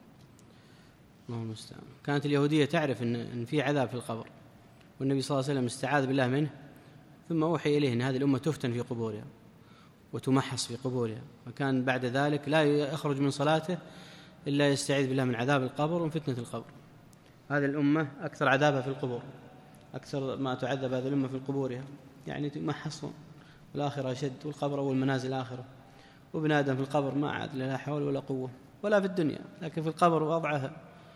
S1: اللهم المستعان. كانت اليهودية تعرف أن في عذاب في القبر، والنبي صلى الله عليه وسلم استعاذ بالله منه، ثم أوحي إليه أن هذه الأمة تفتن في قبورها وتمحص في قبورها، وكان بعد ذلك لا يخرج من صلاته إلا يستعيذ بالله من عذاب القبر ومن فتنة القبر. هذه الأمة أكثر عذابها في القبور، أكثر ما تعذب هذه الأمة في قبورها، يعني تمحصون، والآخرة أشد، والقبر أول منازل الآخرة، وابن آدم في القبر ما عاد لا حول ولا قوة ولا في الدنيا، لكن في القبر وضعها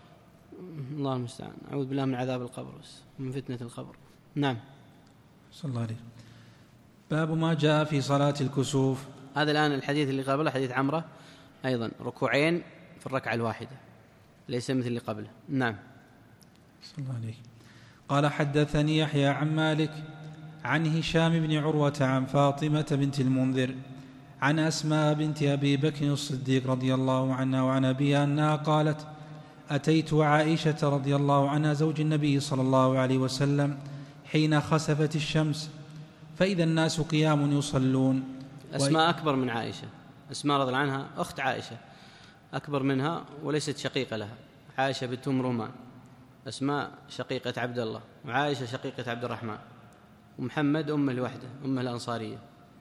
S1: الله المستعان. أعوذ بالله من عذاب القبر ومن فتنة القبر. نعم.
S2: صلى الله عليه. باب ما جاء في صلاة الكسوف.
S1: هذا الآن الحديث اللي قبله حديث عمرة أيضا ركوعين في الركعة الواحدة، ليس مثل اللي قبله. نعم.
S2: صلى الله عليه. قال حدثني يحيى عن مالك عن هشام بن عروة عن فاطمة بنت المنذر عن أسماء بنت أبي بكر الصديق رضي الله عنها وعن أبيها أنها قالت أتيت عائشة رضي الله عنها زوج النبي صلى الله عليه وسلم حين خسفت الشمس فإذا الناس قيام يصلون.
S1: أسماء أكبر من عائشة، أسماء رضي الله عنها أخت عائشة، أكبر منها وليست شقيقة لها. عائشة بنت أم رومان، أسماء شقيقة عبد الله، وعائشة شقيقة عبد الرحمن، ومحمد أمه لوحده، أمه الأنصارية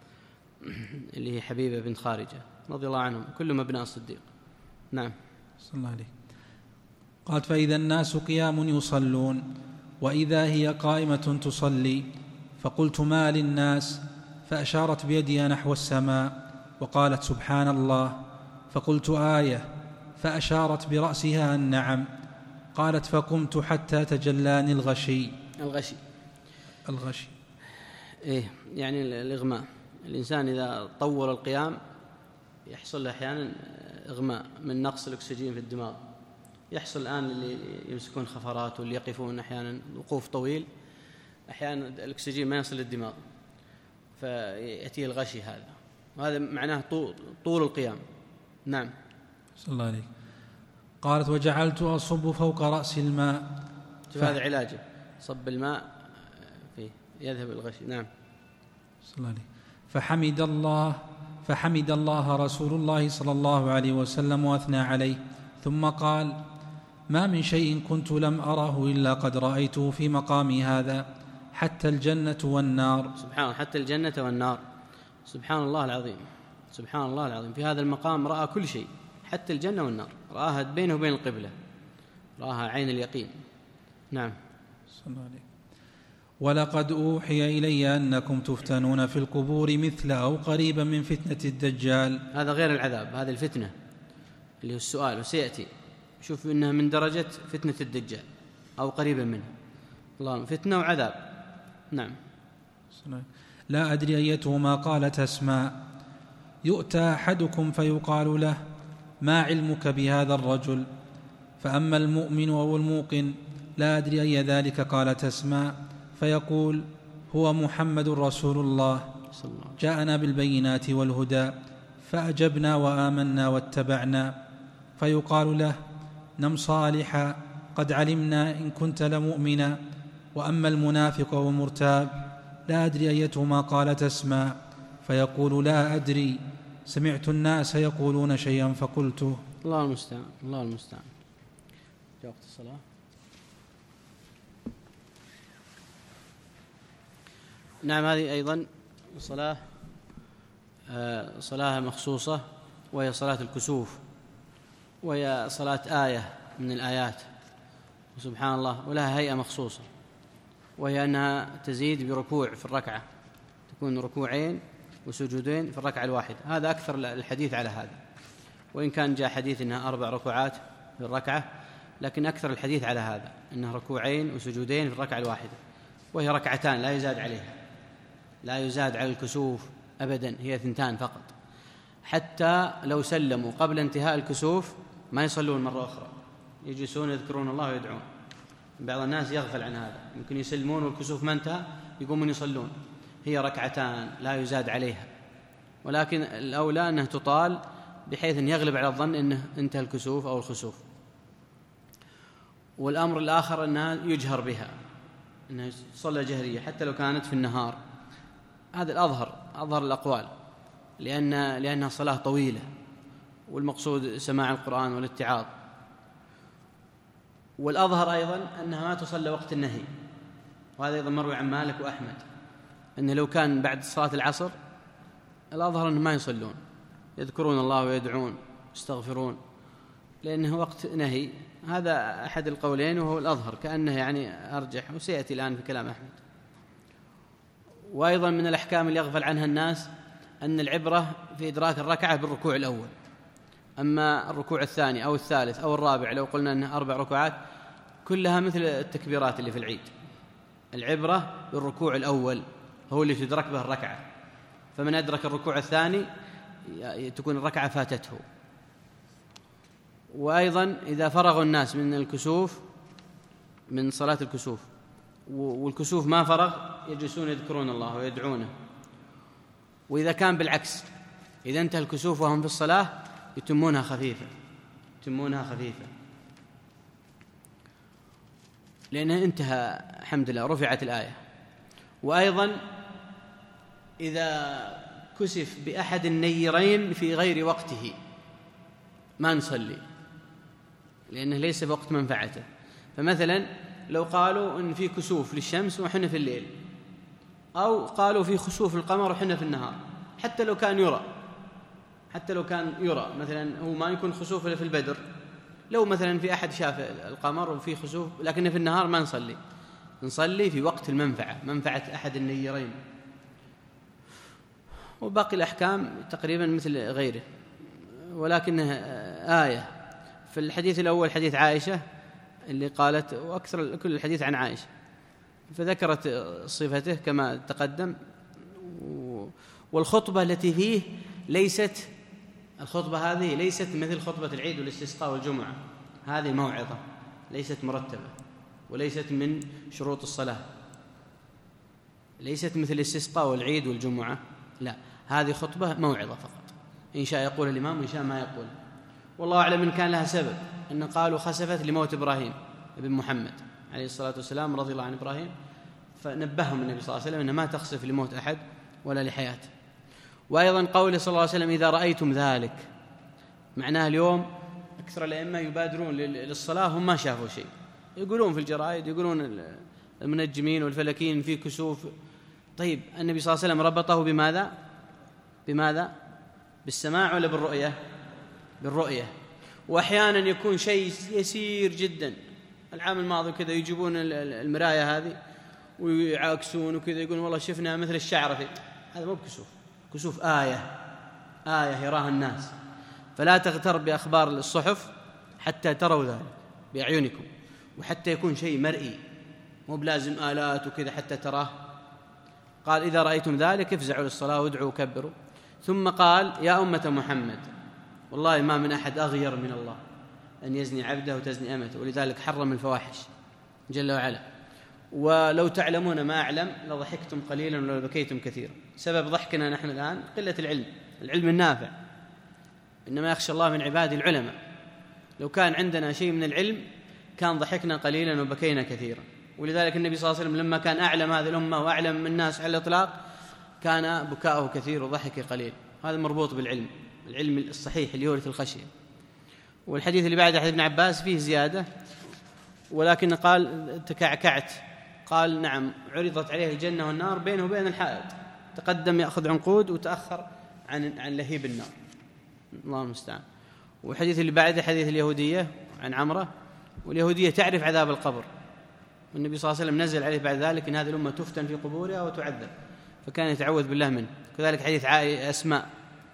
S1: اللي هي حبيبة بنت خارجة رضي الله عنهم، كلهم ابناء الصديق. نعم.
S2: صلى الله عليه. قالت فإذا الناس قيام يصلون وإذا هي قائمة تصلي، فقلت ما للناس؟ فأشارت بيدها نحو السماء وقالت سبحان الله، فقلت آية، فأشارت برأسها النعم. قالت فقمت حتى تجلاني الغشي.
S1: الغشي
S2: الغشي
S1: إيه يعني الإغماء. الإنسان إذا طول القيام يحصل له أحيانا إغماء من نقص الأكسجين في الدماغ. يحصل الآن اللي يمسكون خفرات واللي يقفون أحيانا وقوف طويل، أحيانا الأكسجين ما يصل للدماغ فيأتيه الغشي هذا، وهذا معناه طول القيام. نعم.
S2: صلى الله عليه. قالت وجعلت أصب فوق رأس الماء.
S1: ف... هذا علاجه، صب الماء فيه يذهب الغشي. نعم.
S2: صلى الله عليه. فحمد الله فحمد الله رسول الله صلى الله عليه وسلم وأثنى عليه، ثم قال ما من شيء كنت لم أره إلا قد رأيته في مقامي هذا، حتى الجنة والنار.
S1: سبحان الله، حتى الجنة والنار. سبحان الله العظيم، سبحان الله العظيم. في هذا المقام رأى كل شيء، حتى الجنة والنار، رآها بينه وبين القبلة، رآها عين اليقين. نعم.
S2: صلى الله عليه. ولقد أوحي إلي أنكم تفتنون في القبور مثل أو قريبا من فتنة الدجال.
S1: هذا غير العذاب، هذه الفتنة اللي هو السؤال، وسيأتي شوف إنها من درجة فتنة الدجال أو قريبا منه. الله، فتنة وعذاب. نعم.
S2: لا أدري أيتهما قالت أسماء. يؤتى أحدكم فيقال له ما علمك بهذا الرجل؟ فأما المؤمن أو الموقن لا أدري أي ذلك قالت أسماء، فيقول هو محمد رسول الله جاءنا بالبينات والهدى فأجبنا وآمنا واتبعنا. فيقال له نم صالحا قد علمنا إن كنت لمؤمنا. وأما المنافق والمرتاب لا أدري أيتهما قالت أسماء، فيقول لا أدري سمعت الناس يقولون شيئا فقلته.
S1: الله المستعان، الله المستعان. جاء وقت الصلاة. نعم، هذه أيضا صلاة صلاة مخصوصة، وهي صلاة الكسوف، وهي صلاة آية من الآيات، وسبحان الله، ولها هيئة مخصوصة، وهي أنها تزيد بركوع في الركعة، تكون ركوعين وسجودين في الركعة الواحدة. هذا أكثر الحديث على هذا، وإن كان جاء حديث أنها أربع ركوعات في الركعة، لكن أكثر الحديث على هذا، أنها ركوعين وسجودين في الركعة الواحدة، وهي ركعتان لا يزاد عليها، لا يزاد على الكسوف أبدا، هي ثنتان فقط. حتى لو سلموا قبل انتهاء الكسوف ما يصلون مرة أخرى، يجلسون يذكرون الله ويدعون. بعض الناس يغفل عن هذا، يمكن يسلمون والكسوف ما انتهى يقومون يصلون. هي ركعتان لا يزاد عليها، ولكن الأولى أنها تطال بحيث أن يغلب على الظن أنه انتهى الكسوف أو الخسوف. والأمر الآخر أنها يجهر بها، أنها صلى جهرية حتى لو كانت في النهار. هذا الأظهر، أظهر الأقوال، لأن لأنها صلاة طويلة، والمقصود سماع القرآن والاتعاظ. والأظهر أيضا أنها ما تصلى وقت النهي، وهذا أيضا مروي عن مالك وأحمد، أنه لو كان بعد صلاة العصر الأظهر أنهم ما يصلون، يذكرون الله ويدعون يستغفرون، لأنه وقت نهي. هذا أحد القولين وهو الأظهر، كأنه يعني أرجح، وسيأتي الآن في كلام أحمد. وأيضا من الأحكام اللي يغفل عنها الناس أن العبرة في إدراك الركعة بالركوع الأول، أما الركوع الثاني أو الثالث أو الرابع لو قلنا أنها أربع ركوعات كلها مثل التكبيرات اللي في العيد. العبرة بالركوع الأول هو اللي تدرك به الركعة، فمن أدرك الركوع الثاني تكون الركعة فاتته. وأيضا إذا فرغ الناس من الكسوف، من صلاة الكسوف، والكسوف ما فرغ، يجلسون يذكرون الله ويدعونه. وإذا كان بالعكس، إذا انتهى الكسوف وهم في الصلاة يتمونها خفيفة، يتمونها خفيفة، لأنه انتهى الحمد لله، رفعت الآية. وأيضا إذا كسف بأحد النيرين في غير وقته ما نصلي، لأنه ليس بوقت منفعته. فمثلا لو قالوا إن في كسوف للشمس وحنا في الليل، أو قالوا في خسوف القمر وحنا في النهار، حتى لو كان يرى، حتى لو كان يرى مثلا، هو ما يكون خسوف إلا في البدر. لو مثلا في أحد شاف القمر وفي خسوف لكن في النهار ما نصلي، نصلي في وقت المنفعة، منفعة أحد النيرين. وباقي الأحكام تقريبا مثل غيره، ولكنه آية. في الحديث الأول حديث عائشة اللي قالت، وأكثر كل الحديث عن عائشة، فذكرت صفته كما تقدم. والخطبة التي فيه ليست، الخطبة هذه ليست مثل خطبة العيد والاستسقاء والجمعة، هذه موعظة ليست مرتبة، وليست من شروط الصلاة، ليست مثل الاستسقاء والعيد والجمعة، لا، هذه خطبة موعظة فقط، إن شاء يقول الإمام وإن شاء ما يقول. والله أعلم إن كان لها سبب، أن قالوا خسفت لموت إبراهيم ابن محمد عليه الصلاة والسلام رضي الله عن إبراهيم، فنبههم النبي صلى الله عليه وسلم أنه ما تخسف لموت أحد ولا لحياته. وأيضا قوله صلى الله عليه وسلم إذا رأيتم ذلك، معناه اليوم أكثر الأئمة يبادرون للصلاة هم ما شافوا شيء، يقولون في الجرائد، يقولون المنجمين والفلكيين في كسوف. طيب النبي صلى الله عليه وسلم ربطه بماذا؟ بماذا؟ بالسماع ولا بالرؤية؟ بالرؤية. وأحيانا يكون شيء يسير جدا. العام الماضي كذا يجيبون المراية هذه ويعاكسون وكذا، يقولون والله شفنا مثل الشعر في، هذا مو بكسوف، كسوف آية، آية يراها الناس. فلا تغتر بأخبار الصحف حتى تروا ذلك بأعينكم، وحتى يكون شيء مرئي، مو بلازم آلات وكذا حتى تراه. قال إذا رأيتم ذلك افزعوا للصلاة وادعوا وكبروا. ثم قال يا أمة محمد والله ما من أحد أغير من الله أن يزني عبده وتزني أمته، ولذلك حرم الفواحش جل وعلا. ولو تعلمون ما أعلم لضحكتم قليلا ولو بكيتم كثيرا. سبب ضحكنا نحن الآن قلة العلم، العلم النافع، إنما يخشى الله من عباده العلماء. لو كان عندنا شيء من العلم كان ضحكنا قليلا وبكينا كثيرا. ولذلك النبي صلى الله عليه وسلم لما كان أعلم هذه الأمة وأعلم من الناس على الإطلاق كان بكاؤه كثير وضحكه قليل. هذا مربوط بالعلم، العلم الصحيح اللي يورث الخشية. والحديث اللي بعد حديث ابن عباس فيه زيادة، ولكن قال تكعكعت، قال نعم عرضت عليه الجنة والنار بينه وبين الحائط، تقدم يأخذ عنقود وتأخر عن عن لهيب النار، الله المستعان. والحديث اللي بعده حديث اليهودية عن عمرة، واليهودية تعرف عذاب القبر، والنبي صلى الله عليه وسلم نزل عليه بعد ذلك إن هذه الأمة تفتن في قبورها وتعذب، فكان يتعوذ بالله منه. كذلك حديث أسماء،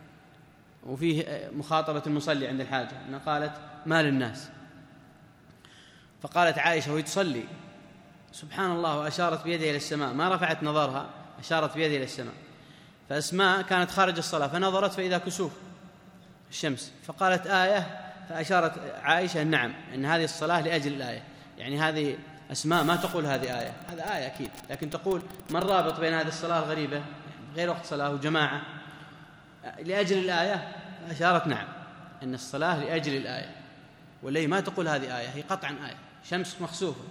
S1: وفيه مخاطبة المصلي عند الحاجة، أنها قالت ما للناس، فقالت عائشة وهي تصلي سبحان الله وأشارت بيدها إلى السماء، ما رفعت نظرها، أشارت بيدها إلى السماء. فأسماء كانت خارج الصلاة فنظرت فإذا كسوف الشمس، فقالت آية، فأشارت عائشة نعم أن هذه الصلاة لأجل الآية. يعني هذه أسماء ما تقول هذه آية، هذا آية أكيد، لكن تقول ما الرابط بين هذه الصلاة الغريبة غير وقت صلاة وجماعة لأجل الآية؟ أشارت نعم أن الصلاة لأجل الآية، واللي ما تقول هذه آية، هي قطعا آية، شمس مخسوفة.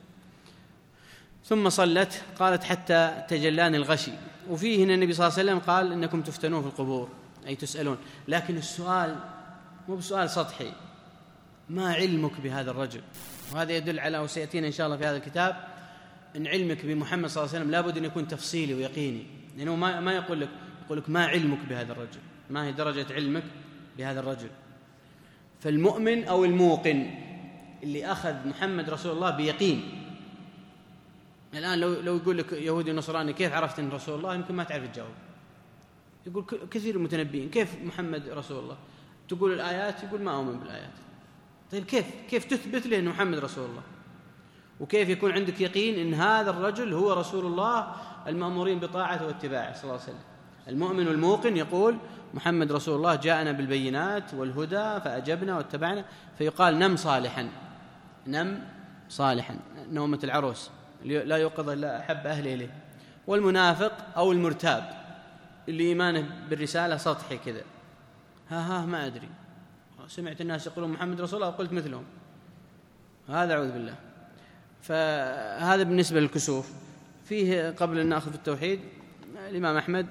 S1: ثم صلت، قالت حتى تجلاني الغشي. وفيه أن النبي صلى الله عليه وسلم قال إنكم تفتنون في القبور، أي تسألون. لكن السؤال مو بسؤال سطحي، ما علمك بهذا الرجل؟ وهذا يدل على، وسيأتينا إن شاء الله في هذا الكتاب، أن علمك بمحمد صلى الله عليه وسلم لابد أن يكون تفصيلي ويقيني، لأنه ما ما يقول لك يقول لك ما علمك بهذا الرجل، ما هي درجة علمك بهذا الرجل. فالمؤمن أو الموقن اللي أخذ محمد رسول الله بيقين. الآن لو لو يقول لك يهودي نصراني كيف عرفت أن رسول الله، يمكن ما تعرف تجاوب. يقول كثير المتنبئين كيف محمد رسول الله، تقول الآيات يقول ما أؤمن بالآيات. طيب كيف كيف تثبت له أن محمد رسول الله؟ وكيف يكون عندك يقين أن هذا الرجل هو رسول الله المأمورين بطاعته واتباعه صلى الله عليه وسلم؟ المؤمن والموقن يقول محمد رسول الله جاءنا بالبينات والهدى فأجبنا واتبعنا، فيقال نم صالحا، نم صالحا، نومة العروس لا يوقظ إلا أحب أهله إليه. والمنافق أو المرتاب اللي إيمانه بالرسالة سطحي كذا، ها ها ما أدري، سمعت الناس يقولون محمد رسول الله وقلت مثلهم، هذا أعوذ بالله. فهذا بالنسبة للكسوف. فيه قبل أن نأخذ في التوحيد، الإمام أحمد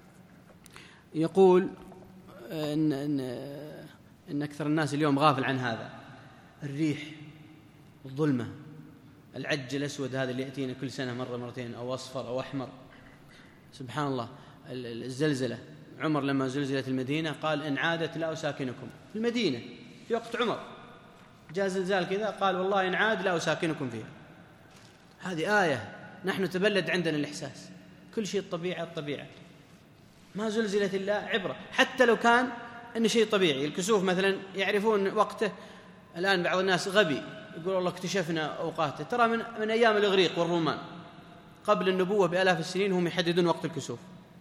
S1: يقول إن, إن, إن أكثر الناس اليوم غافل عن هذا، الريح، الظلمة، العج الأسود هذا اللي يأتينا كل سنة مرة مرتين، أو أصفر أو أحمر، سبحان الله. الزلزلة، عمر لما زلزلت المدينة قال إن عادت لا أساكنكم في المدينة، في وقت عمر جاء زلزال كذا قال والله إن عاد لا أساكنكم فيها. هذه آية، نحن تبلد عندنا الإحساس، كل شيء الطبيعة الطبيعة، ما زلزلت إلا عبرة. حتى لو كان أن شيء طبيعي، الكسوف مثلا يعرفون وقته. الآن بعض الناس غبي يقول والله اكتشفنا أوقاته، ترى من, من أيام الإغريق والرومان قبل النبوة بآلاف السنين هم يحددون وقت الكسوف.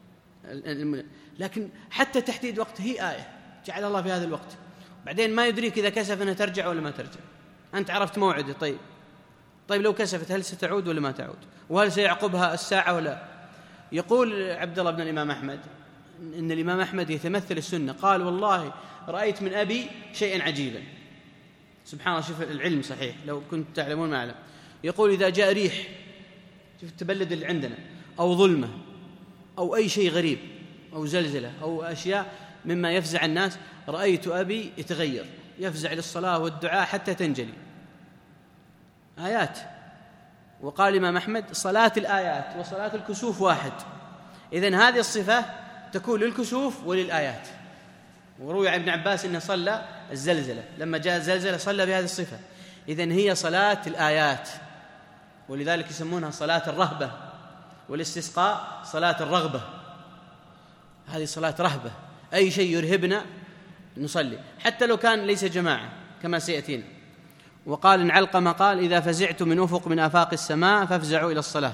S1: لكن حتى تحديد وقت هي آية جعل الله في هذا الوقت. بعدين ما يدريك إذا كسف أنها ترجع ولا ما ترجع، أنت عرفت موعده. طيب طيب لو كسفت هل ستعود ولا ما تعود؟ وهل سيعقبها الساعة ولا؟ يقول عبد الله بن الإمام أحمد إن الإمام أحمد يتمثل السنة، قال والله رأيت من أبي شيئا عجيبا. سبحان الله، شوف العلم صحيح، لو كنت تعلمون ما أعلم. يقول إذا جاء ريح، شوف التبلد اللي عندنا، أو ظلمة أو أي شيء غريب أو زلزلة أو أشياء مما يفزع الناس، رأيت أبي يتغير يفزع للصلاة والدعاء حتى تنجلي آيات. وقال الإمام أحمد صلاة الآيات وصلاة الكسوف واحد، إذن هذه الصفة تكون للكسوف وللآيات. وروي عن ابن عباس أنه صلى الزلزلة، لما جاء الزلزلة صلى بهذه الصفة. إذن هي صلاة الآيات، ولذلك يسمونها صلاة الرهبة، والاستسقاء صلاة الرغبة. هذه صلاة رهبة، أي شيء يرهبنا نصلي حتى لو كان ليس جماعة كما سيأتينا. وقال إن علقمة قال إذا فزعت من أفق من آفاق السماء فافزعوا إلى الصلاة.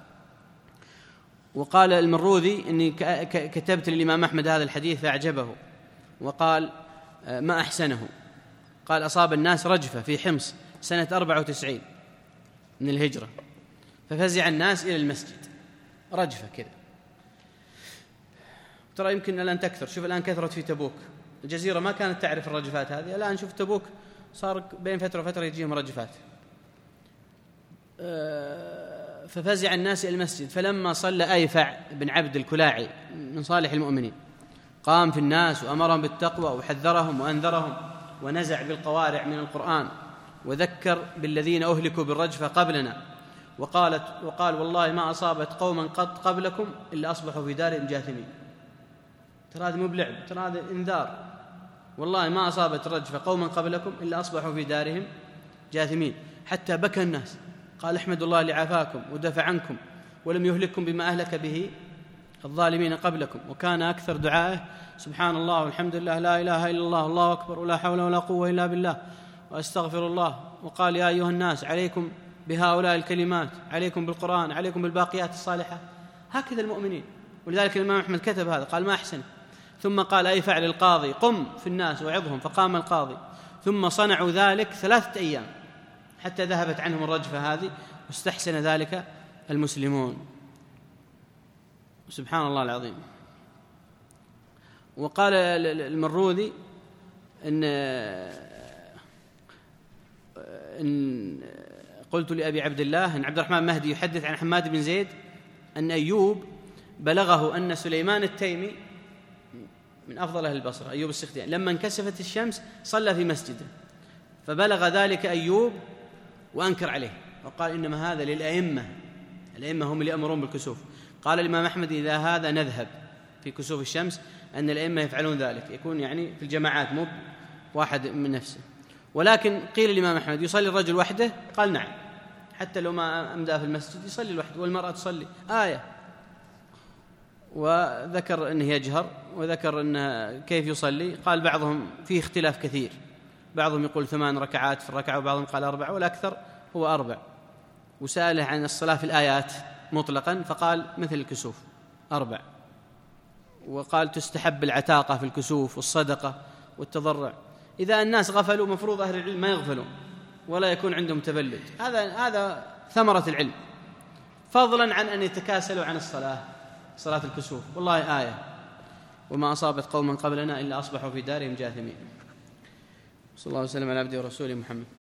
S1: وقال المروذي إني كتبت للإمام أحمد هذا الحديث فأعجبه، وقال ما أحسنه. قال أصاب الناس رجفة في حمص سنة أربعة وتسعين من الهجرة، ففزع الناس إلى المسجد، رجفة كذا. ترى يمكن الآن تكثر، شوف الآن كثرت في تبوك، الجزيرة ما كانت تعرف الرجفات هذه، الآن شوف تبوك صار بين فترة وفترة يجيهم رجفات. ففزع الناس إلى المسجد، فلما صلى أيفع بن عبد الكلاعي من صالح المؤمنين قام في الناس وأمرهم بالتقوى وحذرهم وأنذرهم، ونزع بالقوارع من القرآن، وذكر بالذين أهلكوا بالرجفة قبلنا، وقالت وقال والله ما أصابت قوما قد قبلكم إلا أصبحوا في دارهم جاثمين. ترى هذا مو بلعب، ترى هذا إنذار. والله ما أصابت رجفة قوما قبلكم إلا أصبحوا في دارهم جاثمين، حتى بكى الناس. قال احمدوا الله لعافاكم ودفع عنكم ولم يهلككم بما أهلك به الظالمين قبلكم. وكان أكثر دعائه سبحان الله والحمد لله لا إله إلا الله الله أكبر ولا حول ولا قوة إلا بالله وأستغفر الله. وقال يا أيها الناس عليكم بهؤلاء الكلمات، عليكم بالقرآن، عليكم بالباقيات الصالحات. هكذا المؤمنين. ولذلك الإمام أحمد كتب هذا، قال ما أحسن. ثم قال أي فعل القاضي قم في الناس وعظهم، فقام القاضي. ثم صنعوا ذلك ثلاثة أيام حتى ذهبت عنهم الرجفة هذه، واستحسن ذلك المسلمون. سبحان الله العظيم. وقال المروذي إن, إن قلت لأبي عبد الله أن عبد الرحمن مهدي يحدث عن حماد بن زيد أن أيوب بلغه أن سليمان التيمي من أفضل أهل البصرة، أيوب السختياني، لما انكسفت الشمس صلى في مسجده، فبلغ ذلك أيوب وأنكر عليه وقال إنما هذا للأئمة، الأئمة هم اللي يأمرون بالكسوف. قال الإمام أحمد إذا هذا نذهب في كسوف الشمس أن الأئمة يفعلون ذلك، يكون يعني في الجماعات مو واحد من نفسه. ولكن قيل الإمام أحمد يصلي الرجل وحده، قال نعم حتى لو ما أمدى في المسجد يصلي الوحده، والمرأة تصلي آية. وذكر أنه يجهر، وذكر أنه كيف يصلي. قال بعضهم فيه اختلاف كثير، بعضهم يقول ثمان ركعات في الركعة، وبعضهم قال أربع، والأكثر هو أربع. وسأله عن الصلاة في الآيات مطلقا فقال مثل الكسوف أربع. وقال تستحب العتاقة في الكسوف والصدقة والتضرع. إذا الناس غفلوا مفروض أهل العلم ما يغفلون ولا يكون عندهم تبلد، هذا هذا ثمرة العلم، فضلا عن أن يتكاسلوا عن الصلاة، صلاة الكسوف. والله آية وما أصابت قوما قبلنا إلا أصبحوا في دارهم جاثمين. صلى الله عليه وسلم على عبده ورسوله محمد.